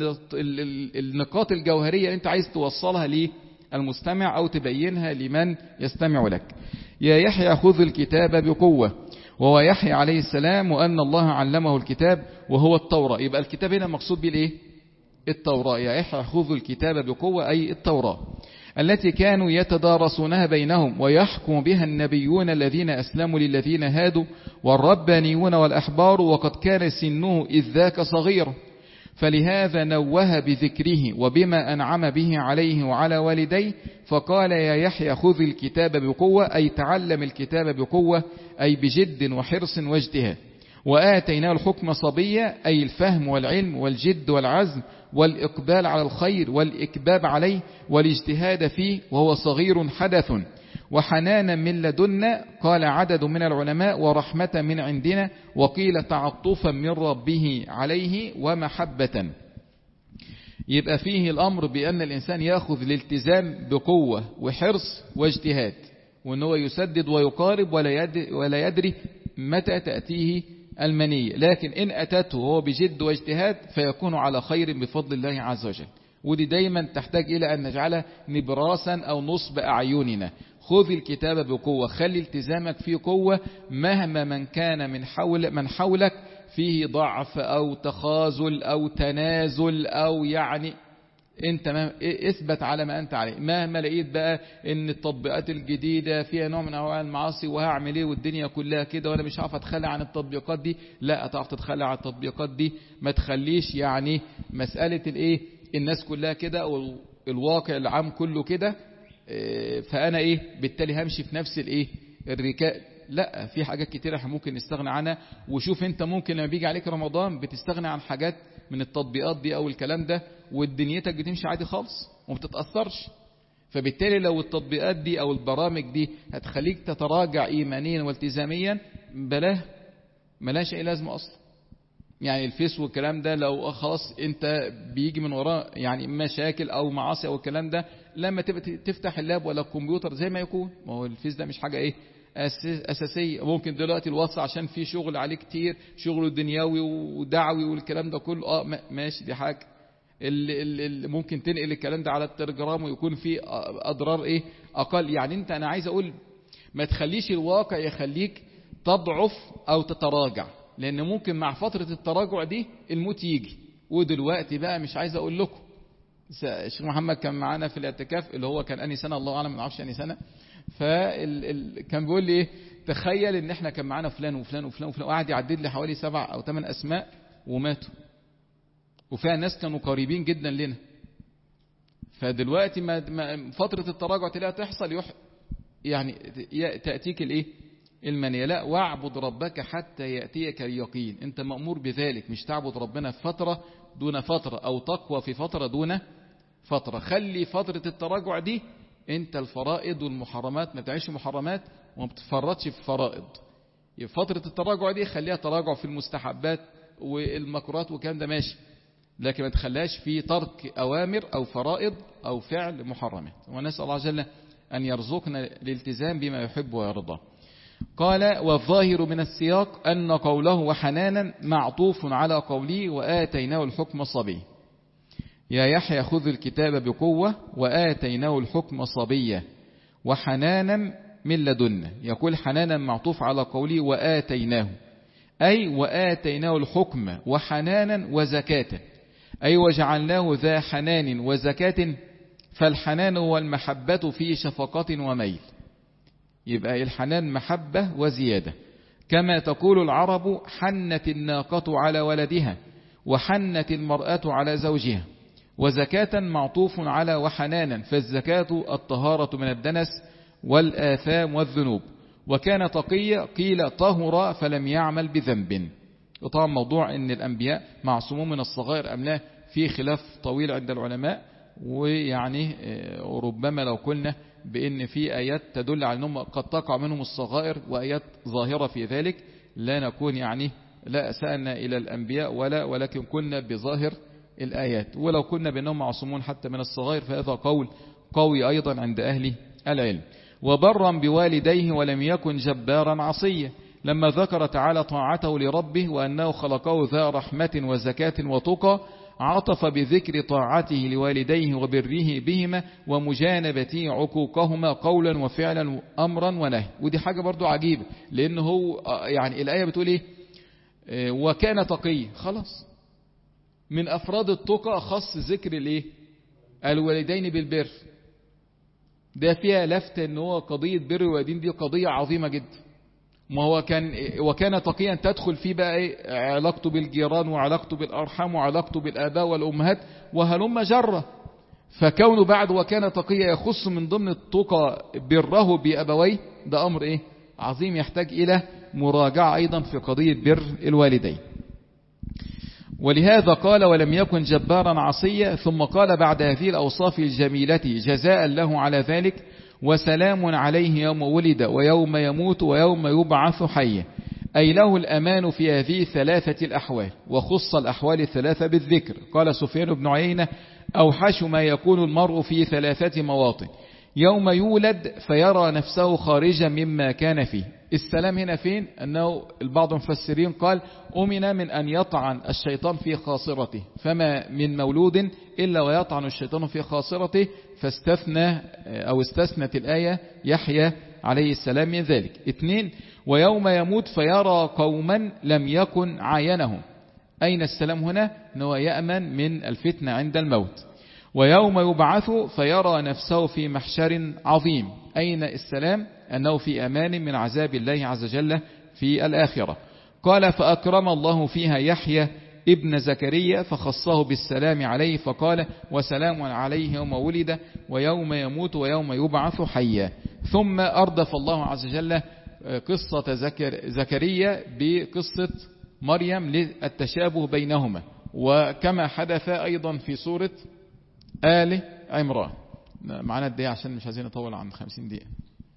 النقاط الجوهرية اللي انت عايز توصلها للمستمع او تبينها لمن يستمع لك. يا يحيى خذ الكتاب بقوة، وهو يحيى عليه السلام، وأن الله علمه الكتاب وهو التوراة. يبقى الكتاب هنا مقصود بالإيه؟ التوراة. يا يحيى خذ الكتاب بقوة أي التوراة التي كانوا يتدارسونها بينهم ويحكم بها النبيون الذين أسلموا للذين هادوا والربانيون والأحبار، وقد كان سنه إذ ذاك صغير، فلهذا نوه بذكره وبما أنعم به عليه وعلى والديه، فقال يا يحيى خذ الكتاب بقوة أي تعلم الكتاب بقوة أي بجد وحرص واجتهاد. وآتيناه الحكم صبيا أي الفهم والعلم والجد والعزم والإقبال على الخير والإكباب عليه والاجتهاد فيه وهو صغير حدث. وحنانا من لدنا قال عدد من العلماء، ورحمة من عندنا، وقيل تعطفا من ربه عليه ومحبة. يبقى فيه الأمر بأن الإنسان يأخذ الالتزام بقوة وحرص واجتهاد، وأنه يسدد ويقارب ولا يدري, ولا يدري متى تأتيه المنية، لكن إن أتته وهو بجد واجتهاد فيكون على خير بفضل الله عز وجل. ودي دايما تحتاج إلى أن نجعلها نبراسا أو نصب أعيننا. خذ الكتاب بقوة، خلي التزامك فيه قوة مهما من كان من حول من حولك فيه ضعف أو تخاذل أو تنازل أو يعني انت اثبت على ما انت عليه. مهما لقيت بقى ان التطبيقات الجديدة فيها نوع من انواع المعاصي وهعمل ايه والدنيا كلها كده وانا مش عارف اتخلى عن التطبيقات دي، لا هتعرف تتخلى عن التطبيقات دي. ما تخليش يعني مسألة الايه الناس كلها كده او الواقع العام كله كده، فانا ايه بالتالي همشي في نفس الايه الركاب لا، في حاجات كتيرة احنا ممكن نستغنى عنها. وشوف انت ممكن لما بيجي عليك رمضان بتستغنى عن حاجات من التطبيقات دي او الكلام ده، ودنيتك بتمشي عادي خالص وما بتتأثرش. فبالتالي لو التطبيقات دي او البرامج دي هتخليك تتراجع ايمانيا والتزاميا، بلاه، ملاش اي لازمه اصلا. يعني الفيس والكلام ده لو خلاص انت بيجي من وراه يعني مشاكل او معاصي او الكلام ده، لما تبقى تفتح اللاب ولا الكمبيوتر زي ما يكون. ما هو الفيس ده مش حاجه ايه اساسيه. ممكن دلوقتي الواتس عشان في شغل عليه كتير، شغل دنيوي ودعوي والكلام ده كله، اه ماشي، دي حاجه. اللي اللي ممكن تنقل الكلام ده على التليجرام ويكون فيه اضرار ايه اقل. يعني انت، انا عايز اقول ما تخليش الواقع يخليك تضعف او تتراجع، لان ممكن مع فترة التراجع دي الموت يجي. ودلوقتي بقى مش عايز اقول لكم، الشيخ محمد كان معانا في الاعتكاف اللي هو كان اني سنة، الله اعلم، ما اعرفش اني سنة. فكان بيقول لي ايه، تخيل ان احنا كان معانا فلان وفلان وفلان وفلان، وقعد يعدد لي حوالي سبع او ثمان اسماء وماتوا، وفيها ناس كانوا قريبين جدا لنا. فدلوقتي ما فترة التراجع تلاقيها تحصل، يح يعني تأتيك الايه المنية. لا، واعبد ربك حتى يأتيك اليقين. انت مأمور بذلك، مش تعبد ربنا في فترة دون فترة او تقوى في فترة دون فترة. خلي فترة التراجع دي انت الفرائض والمحرمات، ما بتعيش محرمات وما بتفرطش في فرائض. فترة التراجع دي خليها تراجع في المستحبات والمكروهات وكان ده ماشي، لكن ما تخليهاش في ترك أوامر أو فرائض أو فعل محرمات. ونسأل الله جل أن يرزقنا الالتزام بما يحب ويرضى. قال: والظاهر من السياق أن قوله وحنانا معطوف على قوله وآتيناه الحكم صبي. يا يحيى خذ الكتاب بقوة وآتيناه الحكم صبيا وحنانا من لدنا. يقول حنانا معطوف على قوله وآتيناه، أي وآتيناه الحكم وحنانا وزكاة، أي وجعلناه ذا حنان وزكاة. فالحنان والمحبة فيه شفقة وميل. يبقى الحنان محبة وزيادة. كما تقول العرب حنت الناقة على ولدها وحنت المرأة على زوجها. وزكاة معطوف على وحنانا، فالزكاة الطهارة من الدنس والآثام والذنوب. وكان تقيا قيل طهر فلم يعمل بذنب. وطبعا موضوع ان الأنبياء معصومون من الصغائر أم لا في خلاف طويل عند العلماء. ويعني ربما لو قلنا بأن في آيات تدل على أنهم قد تقع منهم الصغائر وآيات ظاهرة في ذلك، لا نكون يعني لا أسألنا إلى الأنبياء ولا ولكن كنا بظاهر الآيات. ولو كنا بأنهم معصومون حتى من الصغائر فهذا قول قوي أيضا عند أهل العلم. وبرا بوالديه ولم يكن جبارا عصيا. لما ذكر تعالى طاعته لربه وأنه خلقه ذا رحمة وزكاة وتقى، عطف بذكر طاعته لوالديه وبره بهما ومجانبته عقوقهما قولا وفعلا أمرا ونهي. ودي حاجة برضو عجيبة، لأنه هو يعني الآية بتقول إيه؟ وكان تقي، خلاص من أفراد التقى خص ذكر الإيه؟ الوالدين بالبر. ده فيها لفت أنه هو قضية بر الوالدين، دي قضية عظيمة جدا. ما هو كان وكان تقيا تدخل فيه بقى ايه؟ علاقته بالجيران وعلاقته بالأرحام وعلاقته بالآباء والأمهات وهلم جرة. فكونه بعد وكان تقيا يخص من ضمن التقى بره بأبويه، ده أمر ايه؟ عظيم يحتاج إلى مراجعة أيضا في قضية بر الوالدين. ولهذا قال ولم يكن جبارا عصيا، ثم قال بعد هذه الأوصاف الجميلة جزاء له على ذلك: وسلام عليه يوم ولد ويوم يموت ويوم يبعث حيا. أي له الأمان في هذه الثلاثة الأحوال. وخص الأحوال الثلاثة بالذكر. قال سفيان بن عيينة: أوحش ما يكون المرء في ثلاثة مواطن: يوم يولد فيرى نفسه خارجا مما كان فيه. السلام هنا فين؟ أنه البعض المفسرين قال أمن من أن يطعن الشيطان في خاصرته، فما من مولود إلا ويطعن الشيطان في خاصرته، فاستثنى أو استثنت الآية يحيى عليه السلام من ذلك. اثنين: ويوم يموت فيرى قوما لم يكن عاينهم. أين السلام هنا؟ أنه يأمن من الفتنة عند الموت. ويوم يبعث فيرى نفسه في محشر عظيم. أين السلام؟ أنه في أمان من عذاب الله عز وجل في الآخرة. قال فأكرم الله فيها يحيى ابن زكريا فخصه بالسلام عليه، فقال وسلام عليه يوم ولد ويوم يموت ويوم يبعث حيا. ثم أردف الله عز وجل قصة زكر زكريا بقصة مريم للتشابه بينهما، وكما حدث أيضا في سورة آل عمران. معنا الدقيقة عشان مش عايزين نطول عن خمسين دقيقة.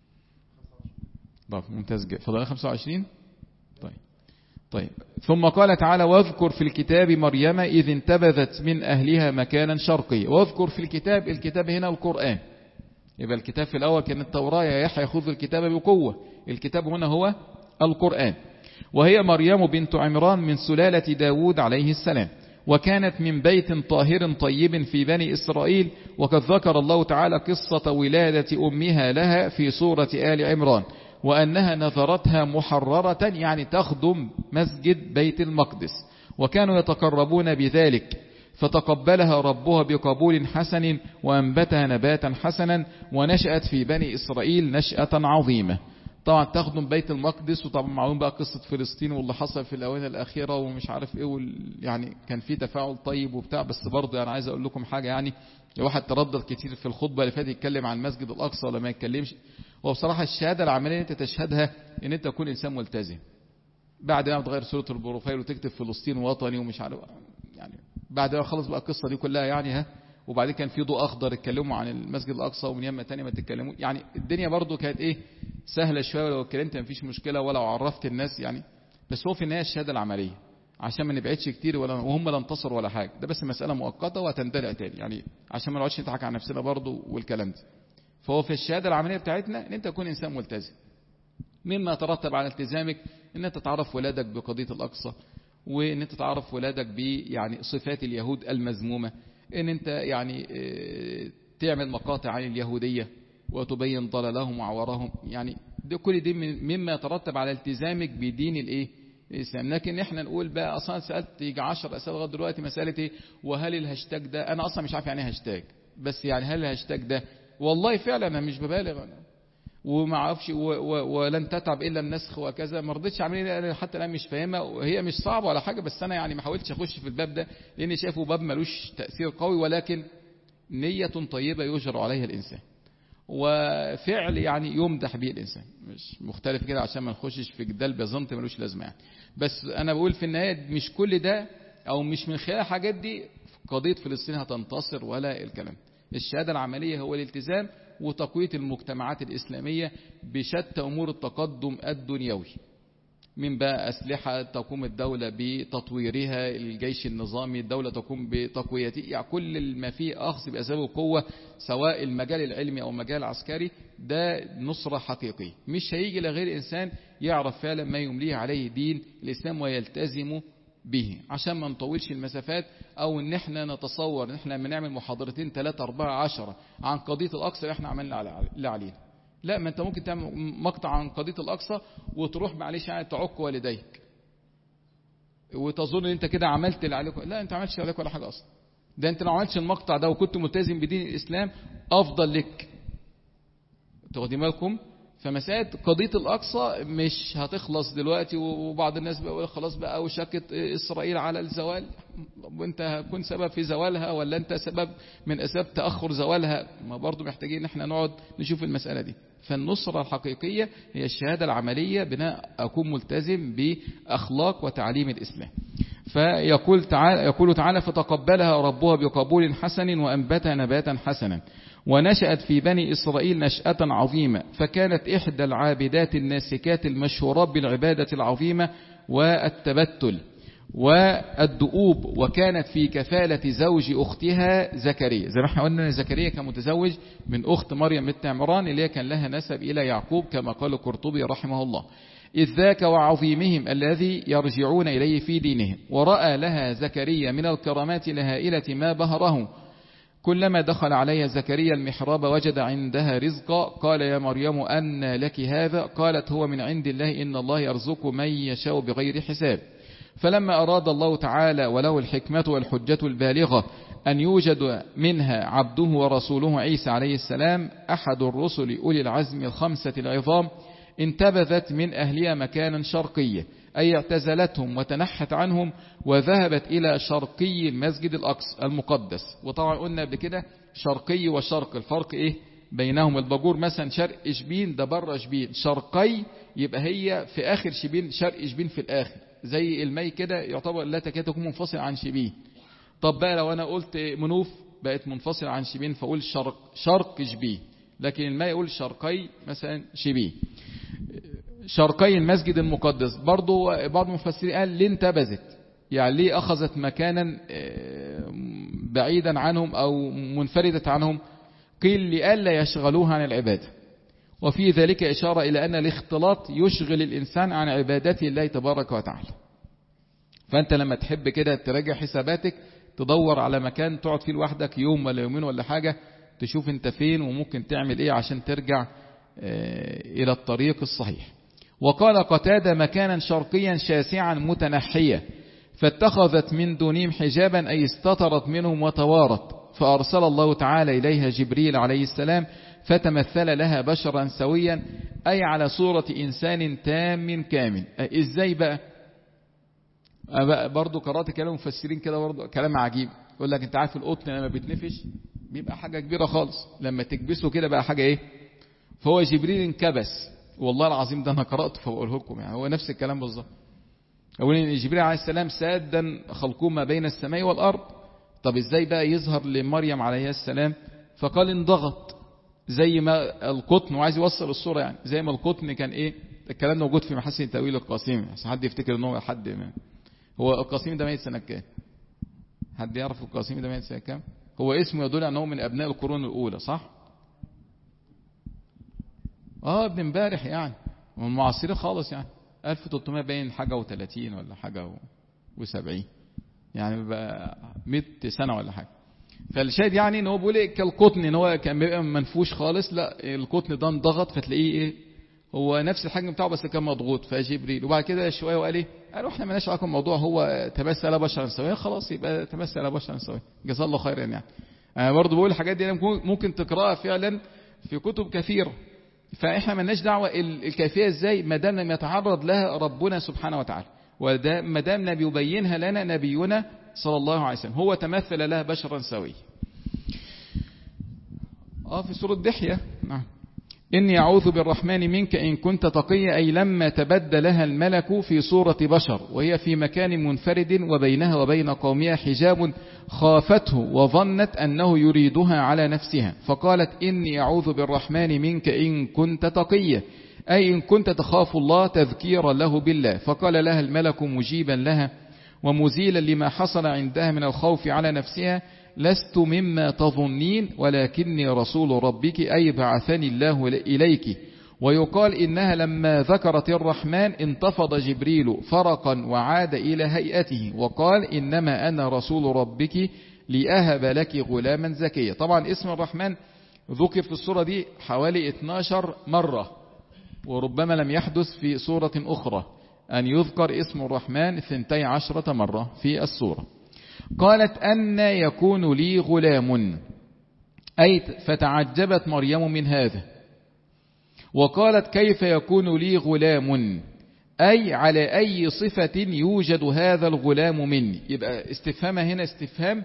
طيب ممتاز جدا، فضل خمسة وعشرين. طيب طيب ثم قال تعالى: واذكر في الكتاب مريم إذ انتبذت من أهلها مكانا شرقيا. واذكر في الكتاب، الكتاب هنا القرآن، يبقى الكتاب في الأول كان التوراة، يا يحيى خذ الكتاب بقوة. الكتاب هنا هو القرآن. وهي مريم بنت عمران من سلالة داود عليه السلام، وكانت من بيت طاهر طيب في بني إسرائيل. وقد ذكر الله تعالى قصة ولادة أمها لها في سورة آل عمران، وأنها نذرتها محررة، يعني تخدم مسجد بيت المقدس، وكانوا يتقربون بذلك، فتقبلها ربها بقبول حسن وأنبتها نباتا حسنا، ونشأت في بني إسرائيل نشأة عظيمة. طبعا تخدم بيت المقدس، وطبعا معلوم بقى قصة فلسطين واللي حصل في الآونة الأخيرة ومش عارف إيه وال... يعني كان في تفاعل طيب وبتاع. بس برضه أنا عايز أقول لكم حاجة، يعني الواحد تردد كتير في الخطبة اللي فاتت يتكلم عن المسجد الأقصى ولا ما يتكلمش. هو بصراحة الشهادة العملية أنت تشهدها إن أنت تكون إنسان ملتزم. بعد ما تغير صورة البروفايل وتكتب فلسطين وطني ومش عارف، يعني بعد ما خلص بقى القصة دي كلها يعني ها، وبعدين كان في ضوء أخضر اتكلموا عن المسجد الأقصى، ومن يمة تانية ما تتكلموا، يعني الدنيا برضو كانت إيه سهلة شوية، ولو اتكلمت مفيش مشكلة ولو عرفت الناس يعني. بس هو في النهاية الشهادة العملية عشان ما نبعدش كتير، ولا وهم لا انتصروا ولا حاجة، ده بس مسألة مؤقتة وهتندلع تاني، يعني عشان ما نقعدش نضحك على نفسنا برضو والكلام ده. فهو في الشهادة العملية بتاعتنا ان انت تكون انسان ملتزم. مما يترتب على التزامك ان انت تعرف ولادك بقضية الأقصى، وان انت تعرف ولادك ب يعني صفات اليهود المذمومة، ان انت يعني تعمل مقاطع عن اليهودية وتبين ضلالهم وعورهم، يعني ده كل دي مما يترتب على التزامك بدين الايه الاسلام. لكن احنا نقول بقى اصلا سالت يجي عشر اسئله لغايه دلوقتي مساله ايه، وهل الهاشتاج ده، انا اصلا مش عارف يعني ايه هاشتاج، بس يعني هل الهاشتاج ده والله فعلا انا مش ببالغ انا وما اعرفش ولن تتعب الا النسخ وكذا، ما رضيتش اعمل حتى الان مش فاهمها، وهي مش صعبه ولا حاجه، بس انا يعني ما حاولتش اخش في الباب ده لاني شايفه باب ملوش تاثير قوي، ولكن نيه طيبه يجر عليها الانسان، وفعل يعني يمدح به الإنسان، مش مختلف كده عشان ما نخشش في جدال بزنط ملوش لازمة يعني. بس أنا بقول في النهاية مش كل ده أو مش من خلال الحاجات دي قضية فلسطين هتنتصر ولا الكلام. الشهادة العملية هو الالتزام وتقوية المجتمعات الإسلامية بشتى أمور التقدم الدنيوي، من بقى أسلحة تقوم الدولة بتطويرها، الجيش النظامي الدولة تقوم بتقويته، يعني كل ما فيه أخذ بأسباب القوة سواء المجال العلمي أو المجال العسكري، ده نصرة حقيقية. مش هيجي لغير إنسان يعرف فعلا ما يمليه عليه دين الإسلام ويلتزم به، عشان ما نطولش المسافات أو إن احنا نتصور إن احنا لما نعمل محاضرتين ثلاثة أربعة عشرة عن قضية الأقصى احنا عملنا اللي علينا. لا، ما انت ممكن تعمل مقطع عن قضية الأقصى وتروح معلش يعني تعق والديك وتظن ان انت كده عملت اللي عليك. لا، انت عملتش اللي عليك ولا حاجة اصلا. ده انت لو عملتش المقطع ده وكنت ملتزم بدين الإسلام افضل لك. تاخدين بالكم؟ فمسألة قضية الأقصى مش هتخلص دلوقتي، وبعض الناس بيقول خلاص بقى وشكت إسرائيل على الزوال، وانت هكون سبب في زوالها ولا انت سبب من أسباب تأخر زوالها؟ ما برضو محتاجين ان احنا نقعد نشوف المسألة دي. فالنصرة الحقيقية هي الشهادة العملية، بناء أكون ملتزم بأخلاق وتعليم الإسلام. فيقول تعالى, يقول تعالى فتقبلها ربها بقبول حسن وأنبتها نباتا حسنا، ونشأت في بني إسرائيل نشأة عظيمة، فكانت إحدى العابدات الناسكات المشهورات بالعبادة العظيمة والتبتل والدؤوب، وكانت في كفالة زوج أختها زكريا. زي ما احنا قلنا زكريا كان متزوج من أخت مريم بنت عمران اللي كان لها نسب إلى يعقوب كما قال القرطبي رحمه الله، إذ ذاك وعظيمهم الذي يرجعون إليه في دينهم. ورأى لها زكريا من الكرامات الهائلة ما بهره، كلما دخل عليها زكريا المحراب وجد عندها رزقا، قال يا مريم أن لك هذا؟ قالت هو من عند الله إن الله يرزق من يشاء بغير حساب. فلما أراد الله تعالى وله الحكمة والحجة البالغة أن يوجد منها عبده ورسوله عيسى عليه السلام أحد الرسل أولي العزم الخمسة العظام، انتبذت من أهلها مكانا شرقيا، أي اعتزلتهم وتنحت عنهم وذهبت إلى شرقي المسجد الأقصى المقدس. وطبعا قلنا بكده شرقي وشرق الفرق إيه؟ بينهم. الباجور مثلا شرق شبين ده بره شبين، شرقي يبقى هي في آخر شبين، شرق شبين في الآخر، زي المي كده يعتبر لا تكاد تكون منفصل عن شبين. طب بقى لو أنا قلت منوف بقت منفصل عن شبين فأقول شرق شرق شبين، لكن الماء يقول شرقي مثلا شبين. شرقي المسجد المقدس برضو بعض المفسرين قال ليه انتبذت، يعني ليه أخذت مكانا بعيدا عنهم أو منفردة عنهم، قيل لئلا يشغلوها عن العبادة، وفي ذلك إشارة إلى أن الاختلاط يشغل الإنسان عن عبادته الله تبارك وتعالى. فأنت لما تحب كده تراجع حساباتك تدور على مكان تقعد فيه لوحدك يوم ولا يومين ولا حاجة، تشوف انت فين وممكن تعمل ايه عشان ترجع الى الطريق الصحيح. وقال قتادة مكانا شرقيا شاسعا متنحيا، فاتخذت من دونهم حجابا أي استترت منهم وتوارت، فأرسل الله تعالى إليها جبريل عليه السلام فتمثل لها بشرا سويا أي على صورة إنسان تام كامل. إزاي بقى؟ برضو قرأت كلام مفسرين كده برضو كلام عجيب، يقول لك انت عارف القطن لما بيتنفش بيبقى حاجة كبيرة خالص، لما تكبسه كده بقى حاجة ايه، فهو جبريل انكبس. والله العظيم ده انا قرأته فبقوله لكم، يعني هو نفس الكلام بالظبط. أولا ان جبريل عليه السلام سادا خلقه ما بين السماء والأرض، طب ازاي بقى يظهر لمريم عليه السلام؟ فقال انضغط زي ما القطن، وعايز يوصل الصورة يعني زي ما القطن كان ايه. الكلام ده موجود في محاسن تأويل القاسمي، بس حد يفتكر ان هو حد ما. هو القاسمي ده ميت سنة كام؟ حد يعرف القاسمي ده ميت سنة كام؟ هو اسمه يدل انه من ابناء القرون الاولى، صح؟ اه ابن امبارح يعني، من المعاصرين خالص يعني، ألف وثلاثمائة باين حاجة وثلاثين ولا حاجة وسبعين، يعني بقى مئة سنة ولا حاجة. فالشاهد يعني ان هو بيقول ايه كالقطن، ان هو كان بيبقى منفوش خالص، لا القطن ده انضغط فتلاقيه ايه هو نفس الحجم بتاعه بس كان مضغوط. فجبريل وبعد كده شويه وقال ايه، قالوا احنا مالناش علاقه بالموضوع، هو تمثل بشرا سويا خلاص يبقى تمثل بشرا سويا، جزاه الله خيرا يعني. انا برضه بقول الحاجات دي ممكن تقراها فعلا في كتب كثيره، فاحنا مالناش دعوه الكيفيه ازاي ما دام لم يتعرض لها ربنا سبحانه وتعالى، وده ما دام لم يبينها لنا نبينا صلى الله عليه وسلم. هو تمثل لها بشرا سويا. اه في سورة دحية نعم، إني أعوذ بالرحمن منك إن كنت تقيا، أي لما تبدلها الملك في صورة بشر وهي في مكان منفرد وبينها وبين قومها حجاب خافته وظنت أنه يريدها على نفسها، فقالت إني أعوذ بالرحمن منك إن كنت تقيا، أي إن كنت تخاف الله تذكيرا له بالله. فقال لها الملك مجيبا لها ومزيلا لما حصل عندها من الخوف على نفسها، لست مما تظنين ولكني رسول ربك أي بعثني الله إليك. ويقال إنها لما ذكرت الرحمن انتفض جبريل فرقا وعاد إلى هيئته وقال إنما أنا رسول ربك لأهب لك غلاما زكيا. طبعا اسم الرحمن ذكر في السورة دي حوالي اثناشر مرة، وربما لم يحدث في سورة أخرى أن يذكر اسم الرحمن ثنتي عشرة مرة في السورة. قالت أن يكون لي غلام، أي فتعجبت مريم من هذا، وقالت كيف يكون لي غلام، أي على أي صفة يوجد هذا الغلام مني. يبقى استفهام هنا استفهام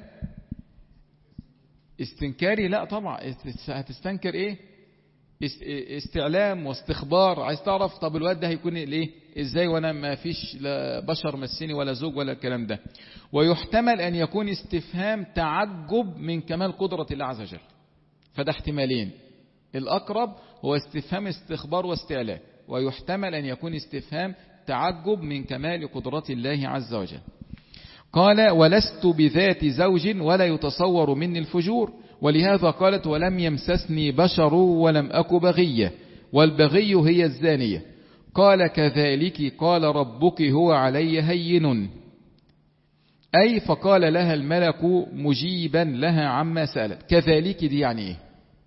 استنكاري، لا طبعا هتستنكر ايه، استعلام واستخبار، عايز تعرف طب الواد ده هيكون ايه ازاي وانا ما فيش لا بشر مسني ولا زوج ولا الكلام ده. ويحتمل ان يكون استفهام تعجب من كمال قدرة الله عز وجل، فده احتمالين، الاقرب هو استفهام استخبار واستعلام، ويحتمل ان يكون استفهام تعجب من كمال قدرة الله عز وجل. قال ولست بذات زوج ولا يتصور مني الفجور، ولهذا قالت ولم يمسسني بشر ولم أك بغية، والبغي هي الزانية. قال كذلك قال ربك هو علي هين، أي فقال لها الملك مجيبا لها عما سألت. كذلك دي يعني ايه؟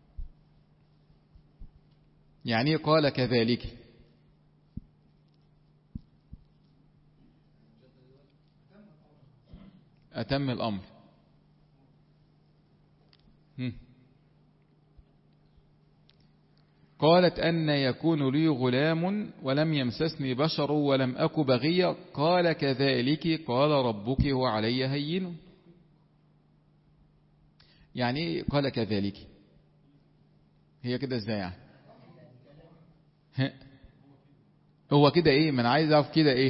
يعني ايه قال كذلك؟ أتم الأمر. هم. قالت أن يكون لي غلام ولم يمسسني بشر ولم أك بغيا، قال كذلك قال ربك هو علي هين. يعني ايه قال كذلك؟ هي كده ازاي يعني؟ هو كده ايه؟ ما انا عايز اعرف كده ايه.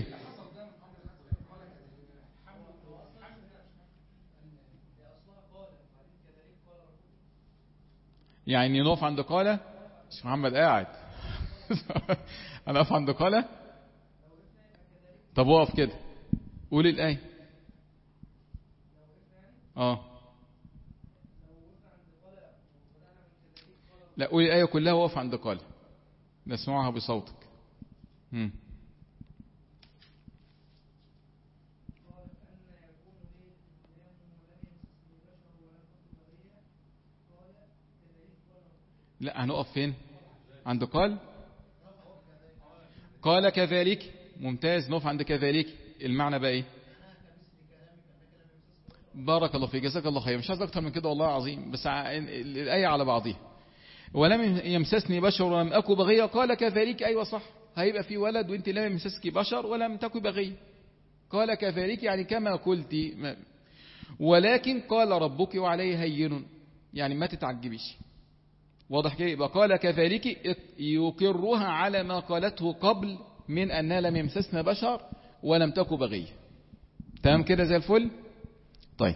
يعني نقف عند قال. مش محمد قاعد. انا اقف عند قال. طب وقف كده، قول الآية. اه لا، قول الآية كلها وقف عند قال نسمعها بصوتك. مم. لا، هنقف فين؟ عند قال. قال كذلك. ممتاز، نقف عند كذلك. المعنى بقى ايه؟ بارك الله فيك، جزاك الله خير. مش عايز اكتر من كده والله العظيم، بس الآية على بعضها. ولم يمسسني بشر ولم أكو بغية. قال كذلك. أيوة صح، هيبقى في ولد وانت لم يمسسك بشر ولم تكو بغية. قال كذلك يعني كما قلت. ولكن قال ربك وعليه هين، يعني ما تتعجبيش. واضح كده؟ يبقى قال كذلك يقرها على ما قالته قبل من أنها لم يمسسنا بشر ولم تكو بغية. تمام كده زي الفل. طيب،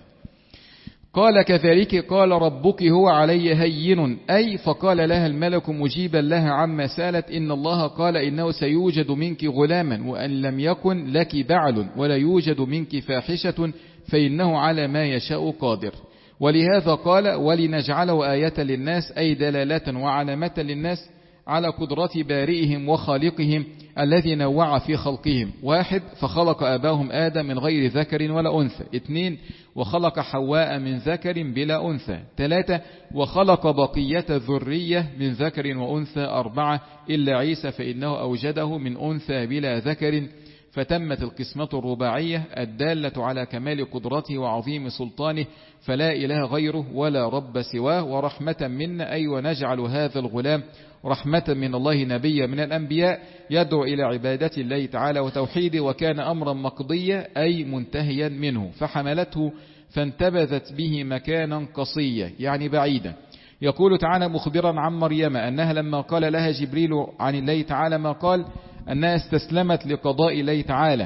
قال كذلك قال ربك هو علي هين، أي فقال لها الملك مجيبا لها عما سالت إن الله قال إنه سيوجد منك غلاما وأن لم يكن لك بعل ولا يوجد منك فاحشة فإنه على ما يشاء قادر. ولهذا قال ولنجعله آية للناس، أي دلالة وعلامة للناس على قدرة بارئهم وخالقهم الذي نوع في خلقهم. واحد، فخلق آباهم آدم من غير ذكر ولا أنثى. اثنين، وخلق حواء من ذكر بلا أنثى. ثلاثة، وخلق بقية ذرية من ذكر وأنثى. أربعة، إلا عيسى فإنه أوجده من أنثى بلا ذكر، فتمت القسمة الرباعية الدالة على كمال قدرته وعظيم سلطانه، فلا إله غيره ولا رب سواه. ورحمة منا، أي ونجعل هذا الغلام رحمة من الله نبيا من الأنبياء يدعو إلى عبادة الله تعالى وتوحيده، وكان أمرا مقضيا أي منتهيا منه، فحملته فانتبذت به مكانا قصيا يعني بعيدا. يقول تعالى مخبرا عن مريم أنها لما قال لها جبريل عن الله تعالى ما قال أنها استسلمت لقضاء الله تعالى.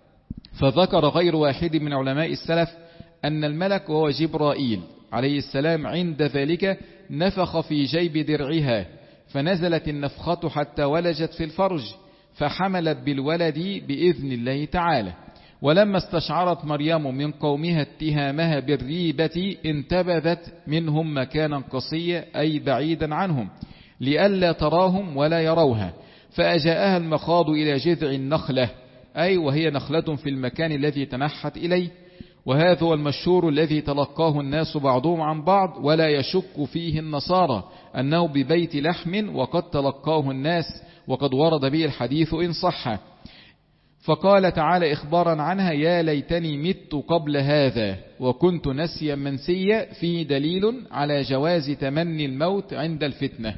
فذكر غير واحد من علماء السلف أن الملك وهو جبرائيل عليه السلام عند ذلك نفخ في جيب درعها، فنزلت النفخة حتى ولجت في الفرج، فحملت بالولد بإذن الله تعالى. ولما استشعرت مريم من قومها اتهامها بالريبة انتبذت منهم مكانا قصيا أي بعيدا عنهم لئلا تراهم ولا يروها، فأجاءها المخاض إلى جذع النخلة، أي وهي نخلة في المكان الذي تنحت إليه. وهذا هو المشهور الذي تلقاه الناس بعضهم عن بعض، ولا يشك فيه النصارى أنه ببيت لحم، وقد تلقاه الناس وقد ورد به الحديث إن صح. فقال تعالى إخبارا عنها يا ليتني مت قبل هذا وكنت نسيا منسيا، في دليل على جواز تمني الموت عند الفتنة.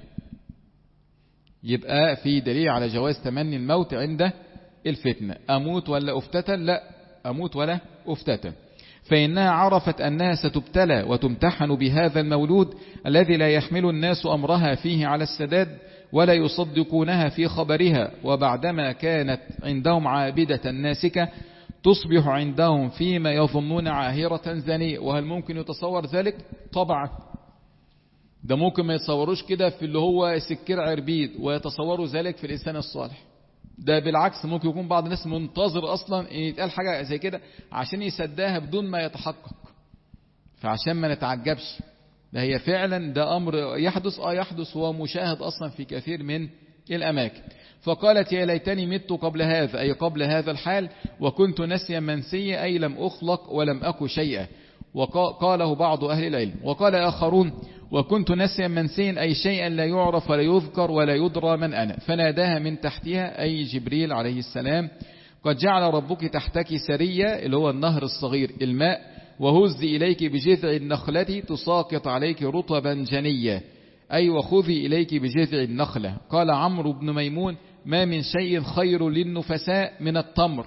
يبقى في دليل على جواز تمني الموت عند الفتنة. أموت ولا أفتتن؟ لا، أموت ولا أفتتن. فإنها عرفت أنها ستبتلى وتمتحن بهذا المولود الذي لا يحمل الناس أمرها فيه على السداد ولا يصدقونها في خبرها، وبعدما كانت عندهم عابدة ناسكة تصبح عندهم فيما يظنون عاهرة زانية. وهل ممكن يتصور ذلك؟ طبعا ده ممكن ما يتصوروش كده في اللي هو سكر عربيد، ويتصوروا ذلك في الإنسان الصالح. ده بالعكس ممكن يكون بعض الناس منتظر أصلا إن يتقال حاجة زي كده عشان يصدقها بدون ما يتحقق، فعشان ما نتعجبش ده هي فعلا ده أمر يحدث آه يحدث ومشاهد أصلا في كثير من الأماكن. فقالت يا ليتني مت قبل هذا أي قبل هذا الحال، وكنت نسيا منسيا أي لم أخلق ولم أكو شيئا. وقاله بعض أهل العلم. وقال آخرون وكنت نسيا منسيا أي شيئا لا يعرف ولا يذكر ولا يدرى من أنا. فناداها من تحتها أي جبريل عليه السلام قد جعل ربك تحتك سريا اللي هو النهر الصغير الماء، وهزي إليك بجذع النخلة تساقط عليك رطبا جنيا أي وخذي إليك بجذع النخلة. قال عمرو بن ميمون ما من شيء خير للنفساء من التمر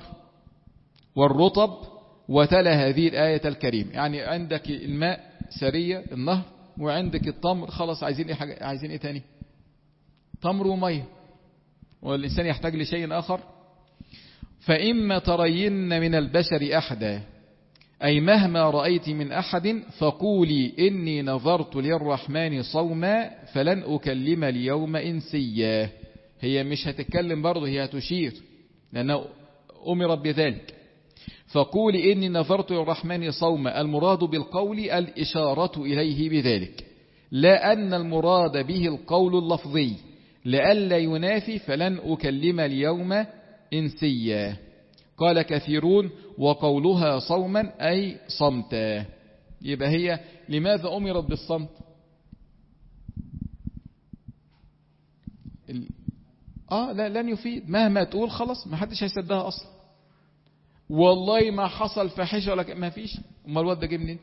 والرطب، وتلا هذه الآية الكريمة. يعني عندك الماء سرية النهر وعندك التمر، خلاص عايزين ايه حاجة، عايزين ايه تاني؟ تمر ومية، والإنسان يحتاج لشيء آخر. فإما ترين من البشر أحدا، أي مهما رأيت من أحد فقولي إني نظرت للرحمن صوما فلن أكلم اليوم إنسيا. هي مش هتتكلم برضه، هي هتشير لأنه أمرت بذلك. فقولي إني نظرت للرحمن صوما، المراد بالقول الإشارة إليه بذلك، لا أن المراد به القول اللفظي، لئلا ينافي فلن أكلم اليوم إنسيا. قال كثيرون وقولها صوما أي صمتا. يبقى هي لماذا أمرت بالصمت؟ آه لا لن يفيد، مهما تقول خلاص ما حدش هيصدقها أصلا. والله ما حصل فاحشة ولا ما فيش، أما الواد ده جه منين؟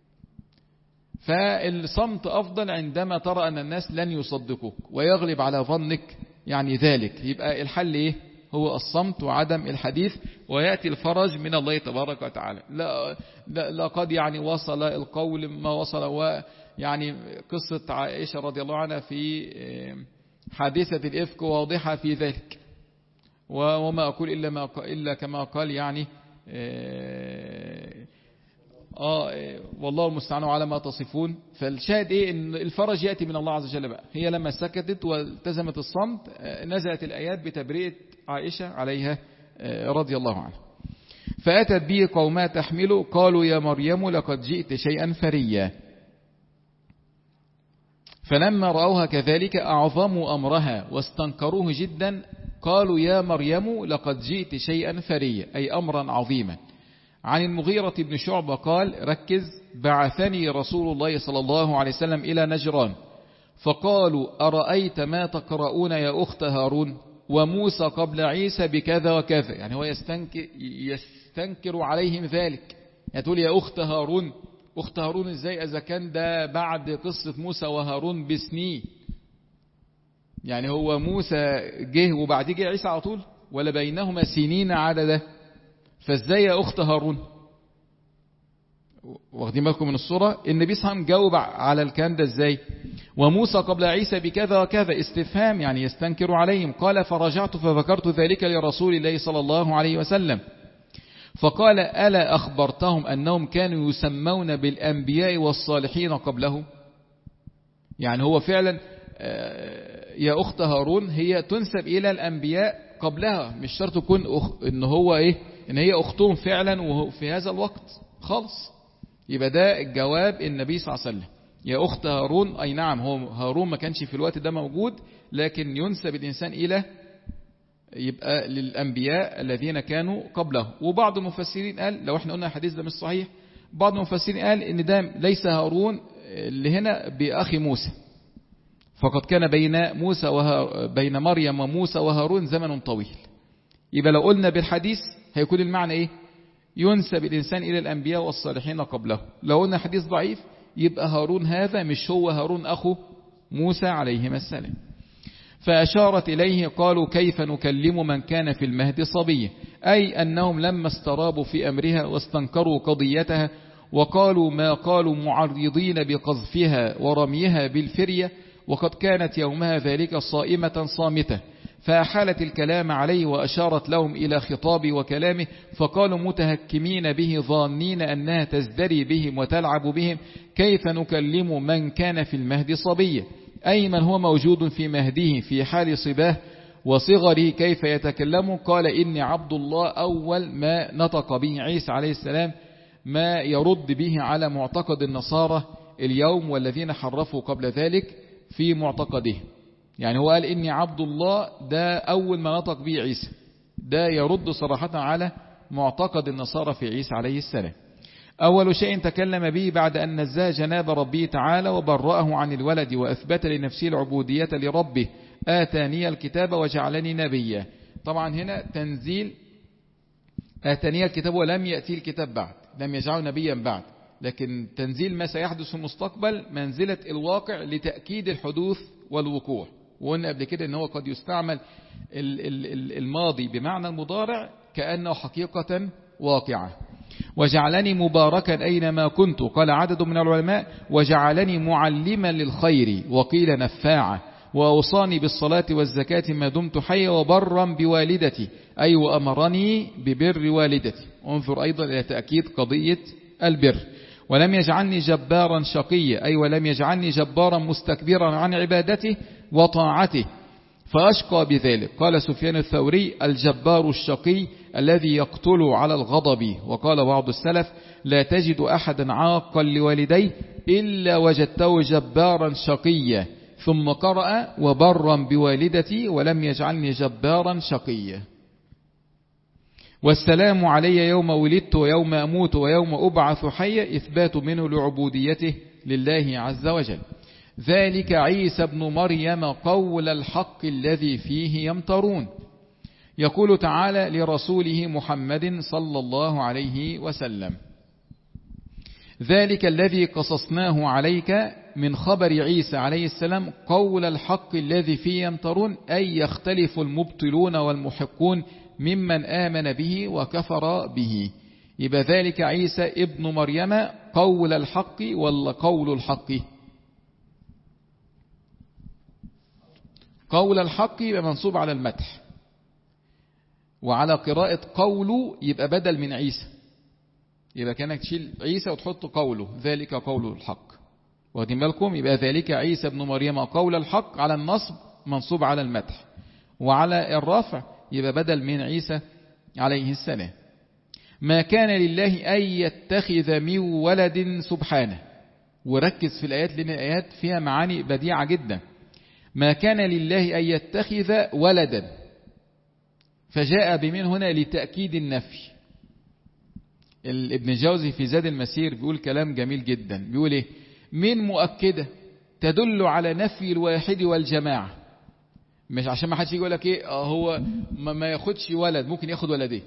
فالصمت أفضل عندما ترى أن الناس لن يصدقوك ويغلب على ظنك يعني ذلك. يبقى الحل إيه؟ هو الصمت وعدم الحديث، ويأتي الفرج من الله تبارك وتعالى. لا, لا لقد يعني وصل القول ما وصل، ويعني قصة عائشة رضي الله عنها في حادثة الإفك واضحة في ذلك. وما أقول إلا, ما إلا كما قال يعني آه والله المستعان على ما تصفون. فالشاهد إيه؟ إن الفرج يأتي من الله عز وجل بقى. هي لما سكتت والتزمت الصمت نزلت الآيات بتبرئة عائشة عليها رضي الله عنها. فأتت به قوما تحمله قالوا يا مريم لقد جئت شيئا فريا. فلما رأوها كذلك أعظموا أمرها واستنكروه جدا، قالوا يا مريم لقد جئت شيئا فريا، أي أمرا عظيما. عن المغيرة بن شعبة قال ركز: بعثني رسول الله صلى الله عليه وسلم إلى نجران فقالوا أرأيت ما تقرؤون يا أخت هارون وموسى قبل عيسى بكذا وكذا. يعني هو يستنكر, يستنكر عليهم ذلك، يعني تقول يا أخت هارون، أخت هارون إزاي إذا كان ده بعد قصة موسى وهارون بسنين؟ يعني هو موسى جه وبعد جه عيسى على طول، ولا بينهما سنين عددة؟ فازاي يا أخت هارون؟ واخدين بالكم من الصورة؟ النبي صلى الله عليه وسلم جاوب على الكلام ده ازاي؟ وموسى قبل عيسى بكذا وكذا، استفهام يعني يستنكر عليهم. قال فرجعت فذكرت ذلك لرسول الله صلى الله عليه وسلم فقال ألا أخبرتهم أنهم كانوا يسمون بالأنبياء والصالحين قبلهم؟ يعني هو فعلا يا أخت هارون هي تنسب إلى الأنبياء قبلها، مش شرط تكون أخ... إن هو إيه إن هي أختهم فعلا وفي هذا الوقت خالص. يبقى ده الجواب النبي صلى الله عليه وسلم يا أخت هارون. أي نعم هو هارون ما كانش في الوقت ده موجود، لكن ينسب الإنسان إلى يبقى للأنبياء الذين كانوا قبله. وبعض المفسرين قال لو احنا قلنا الحديث ده مش صحيح، بعض المفسرين قال إن ده ليس هارون اللي هنا بأخي موسى، فقد كان بين موسى وها بين مريم وموسى وهارون زمن طويل. يبقى لو قلنا بالحديث هيكون المعنى إيه؟ ينسب الإنسان إلى الأنبياء والصالحين قبله. لو قلنا حديث ضعيف يبقى هارون هذا مش هو هارون أخو موسى عليهما السلام. فأشارت إليه قالوا كيف نكلم من كان في المهد صبيا، أي أنهم لما استرابوا في أمرها واستنكروا قضيتها وقالوا ما قالوا معرضين بقذفها ورميها بالفرية، وقد كانت يومها ذلك صائمة صامتة، فأحالت الكلام عليه وأشارت لهم إلى خطاب وكلامه، فقالوا متهكمين به ظانين أنها تزدري بهم وتلعب بهم كيف نكلم من كان في المهد صبيا، أي من هو موجود في مهده في حال صباه وصغره كيف يتكلم؟ قال إني عبد الله. أول ما نطق به عيسى عليه السلام ما يرد به على معتقد النصارى اليوم والذين حرفوا قبل ذلك في معتقده. يعني هو قال إني عبد الله، ده أول ما نطق به عيسى، ده يرد صراحة على معتقد النصارى في عيسى عليه السلام. أول شيء تكلم به بعد أن نزه جناب ربه تعالى وبرأه عن الولد وأثبت لنفسه العبودية لربه آتاني الكتاب وجعلني نبيا. طبعا هنا تنزيل آتاني الكتاب ولم يأتي الكتاب بعد، لم يجعله نبيا بعد، لكن تنزيل ما سيحدث في المستقبل منزلة الواقع لتأكيد الحدوث والوقوع. وقلنا قبل كده ان هو قد يستعمل الماضي بمعنى المضارع كأنه حقيقة واقعة. وجعلني مباركا أينما كنت، قال عدد من العلماء وجعلني معلما للخير، وقيل نفاعا، وأوصاني بالصلاة والزكاة ما دمت حيا، وبرا بوالدتي، أي وأمرني ببر والدتي. انظر أيضا إلى تأكيد قضية البر. ولم يجعلني جبارا شقيا، أي ولم يجعلني جبارا مستكبرا عن عبادته وطاعته فأشقى بذلك. قال سفيان الثوري الجبار الشقي الذي يقتل على الغضب. وقال بعض السلف لا تجد أحدا عاقا لوالديه إلا وجدته جبارا شقيا، ثم قرأ وبرا بوالدتي ولم يجعلني جبارا شقيا. والسلام علي يوم ولدت ويوم أموت ويوم أبعث حيا، إثبات منه لعبوديته لله عز وجل. ذلك عيسى بن مريم قول الحق الذي فيه يمترون. يقول تعالى لرسوله محمد صلى الله عليه وسلم ذلك الذي قصصناه عليك من خبر عيسى عليه السلام قول الحق الذي فيه يمترون، أي يختلف المبطلون والمحقون ممن آمن به وكفر به. يبقى ذلك عيسى ابن مريم قول الحق ولا قول الحق؟ قول الحق يبقى منصوب على المدح، وعلى قراءة قوله يبقى بدل من عيسى، يبقى كانك تشيل عيسى وتحط قوله ذلك قول الحق. واخدين بالكم؟ يبقى ذلك عيسى ابن مريم قول الحق على النصب منصوب على المدح، وعلى الرفع يبقى بدل من عيسى عليه السلام. ما كان لله أن يتخذ من ولد سبحانه. وركز في الآيات لأن الآيات فيها معاني بديعة جدا. ما كان لله أن يتخذ ولدا، فجاء بمن هنا لتأكيد النفي. ابن جوزي في زاد المسير بيقول كلام جميل جدا، بيقول ايه؟ من مؤكدة تدل على نفي الواحد والجماعة. مش عشان ما حدش يقول لك ايه هو ما ياخدش ولد، ممكن ياخد ولدين.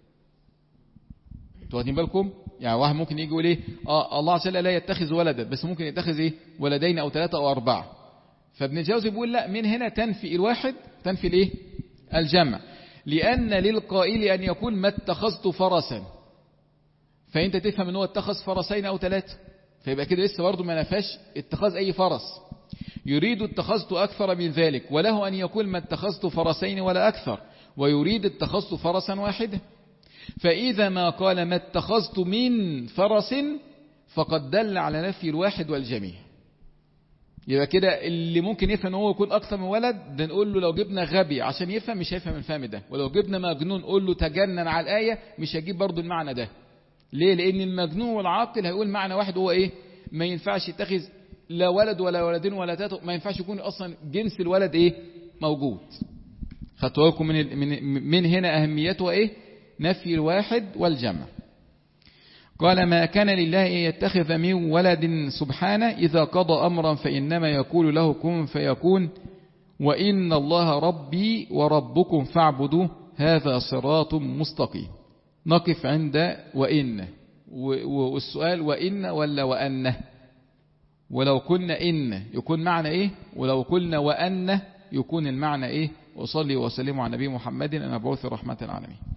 انتوا واخدين بالكم؟ يعني واحد ممكن يجي يقول ايه اه الله عز وجل لا يتخذ ولدا، بس ممكن يتخذ ايه ولدين او ثلاثة او اربعة. فابن جوزي بيقول لا، من هنا تنفي الواحد، تنفي الايه الجمع، لأن للقائل أن يقول ما اتخذت فرسا، فأنت تفهم أنه اتخذ فرسين أو ثلاثة، فيبقى كده لسه برضه ما نفاش اتخاذ أي فرس. يريد اتخذت أكثر من ذلك، وله أن يقول ما اتخذت فرسين ولا أكثر، ويريد اتخذت فرسا واحدة. فإذا ما قال ما اتخذت من فرس فقد دل على نفي الواحد والجميع. يبقى كده اللي ممكن يفهم ان هو يكون اكثر من ولد ده نقول له لو جبنا غبي عشان يفهم مش هيفهم الفهم ده، ولو جبنا مجنون نقول له تجنن على الآية مش هيجيب برضو المعنى ده. ليه؟ لأن المجنون والعاقل هيقول معنى واحد، هو ايه؟ ما ينفعش يتخذ لا ولد ولا ولدين ولا ثلاثة، ما ينفعش يكون اصلا جنس الولد ايه موجود. خدتوا لكم من من من هنا اهميته ايه؟ نفي الواحد والجمع. قال ما كان لله أن يتخذ من ولد سبحانه، إذا قضى أمرا فإنما يقول له كن فيكون، وإن الله ربي وربكم فاعبدوه هذا صراط مستقيم. نقف عند وإن، والسؤال وإن ولا وأنه؟ ولو قلنا إن يكون معنى إيه؟ ولو قلنا وأنه يكون المعنى إيه؟ وصلي وسلم على نبي محمد المبعوث رحمة العالمين.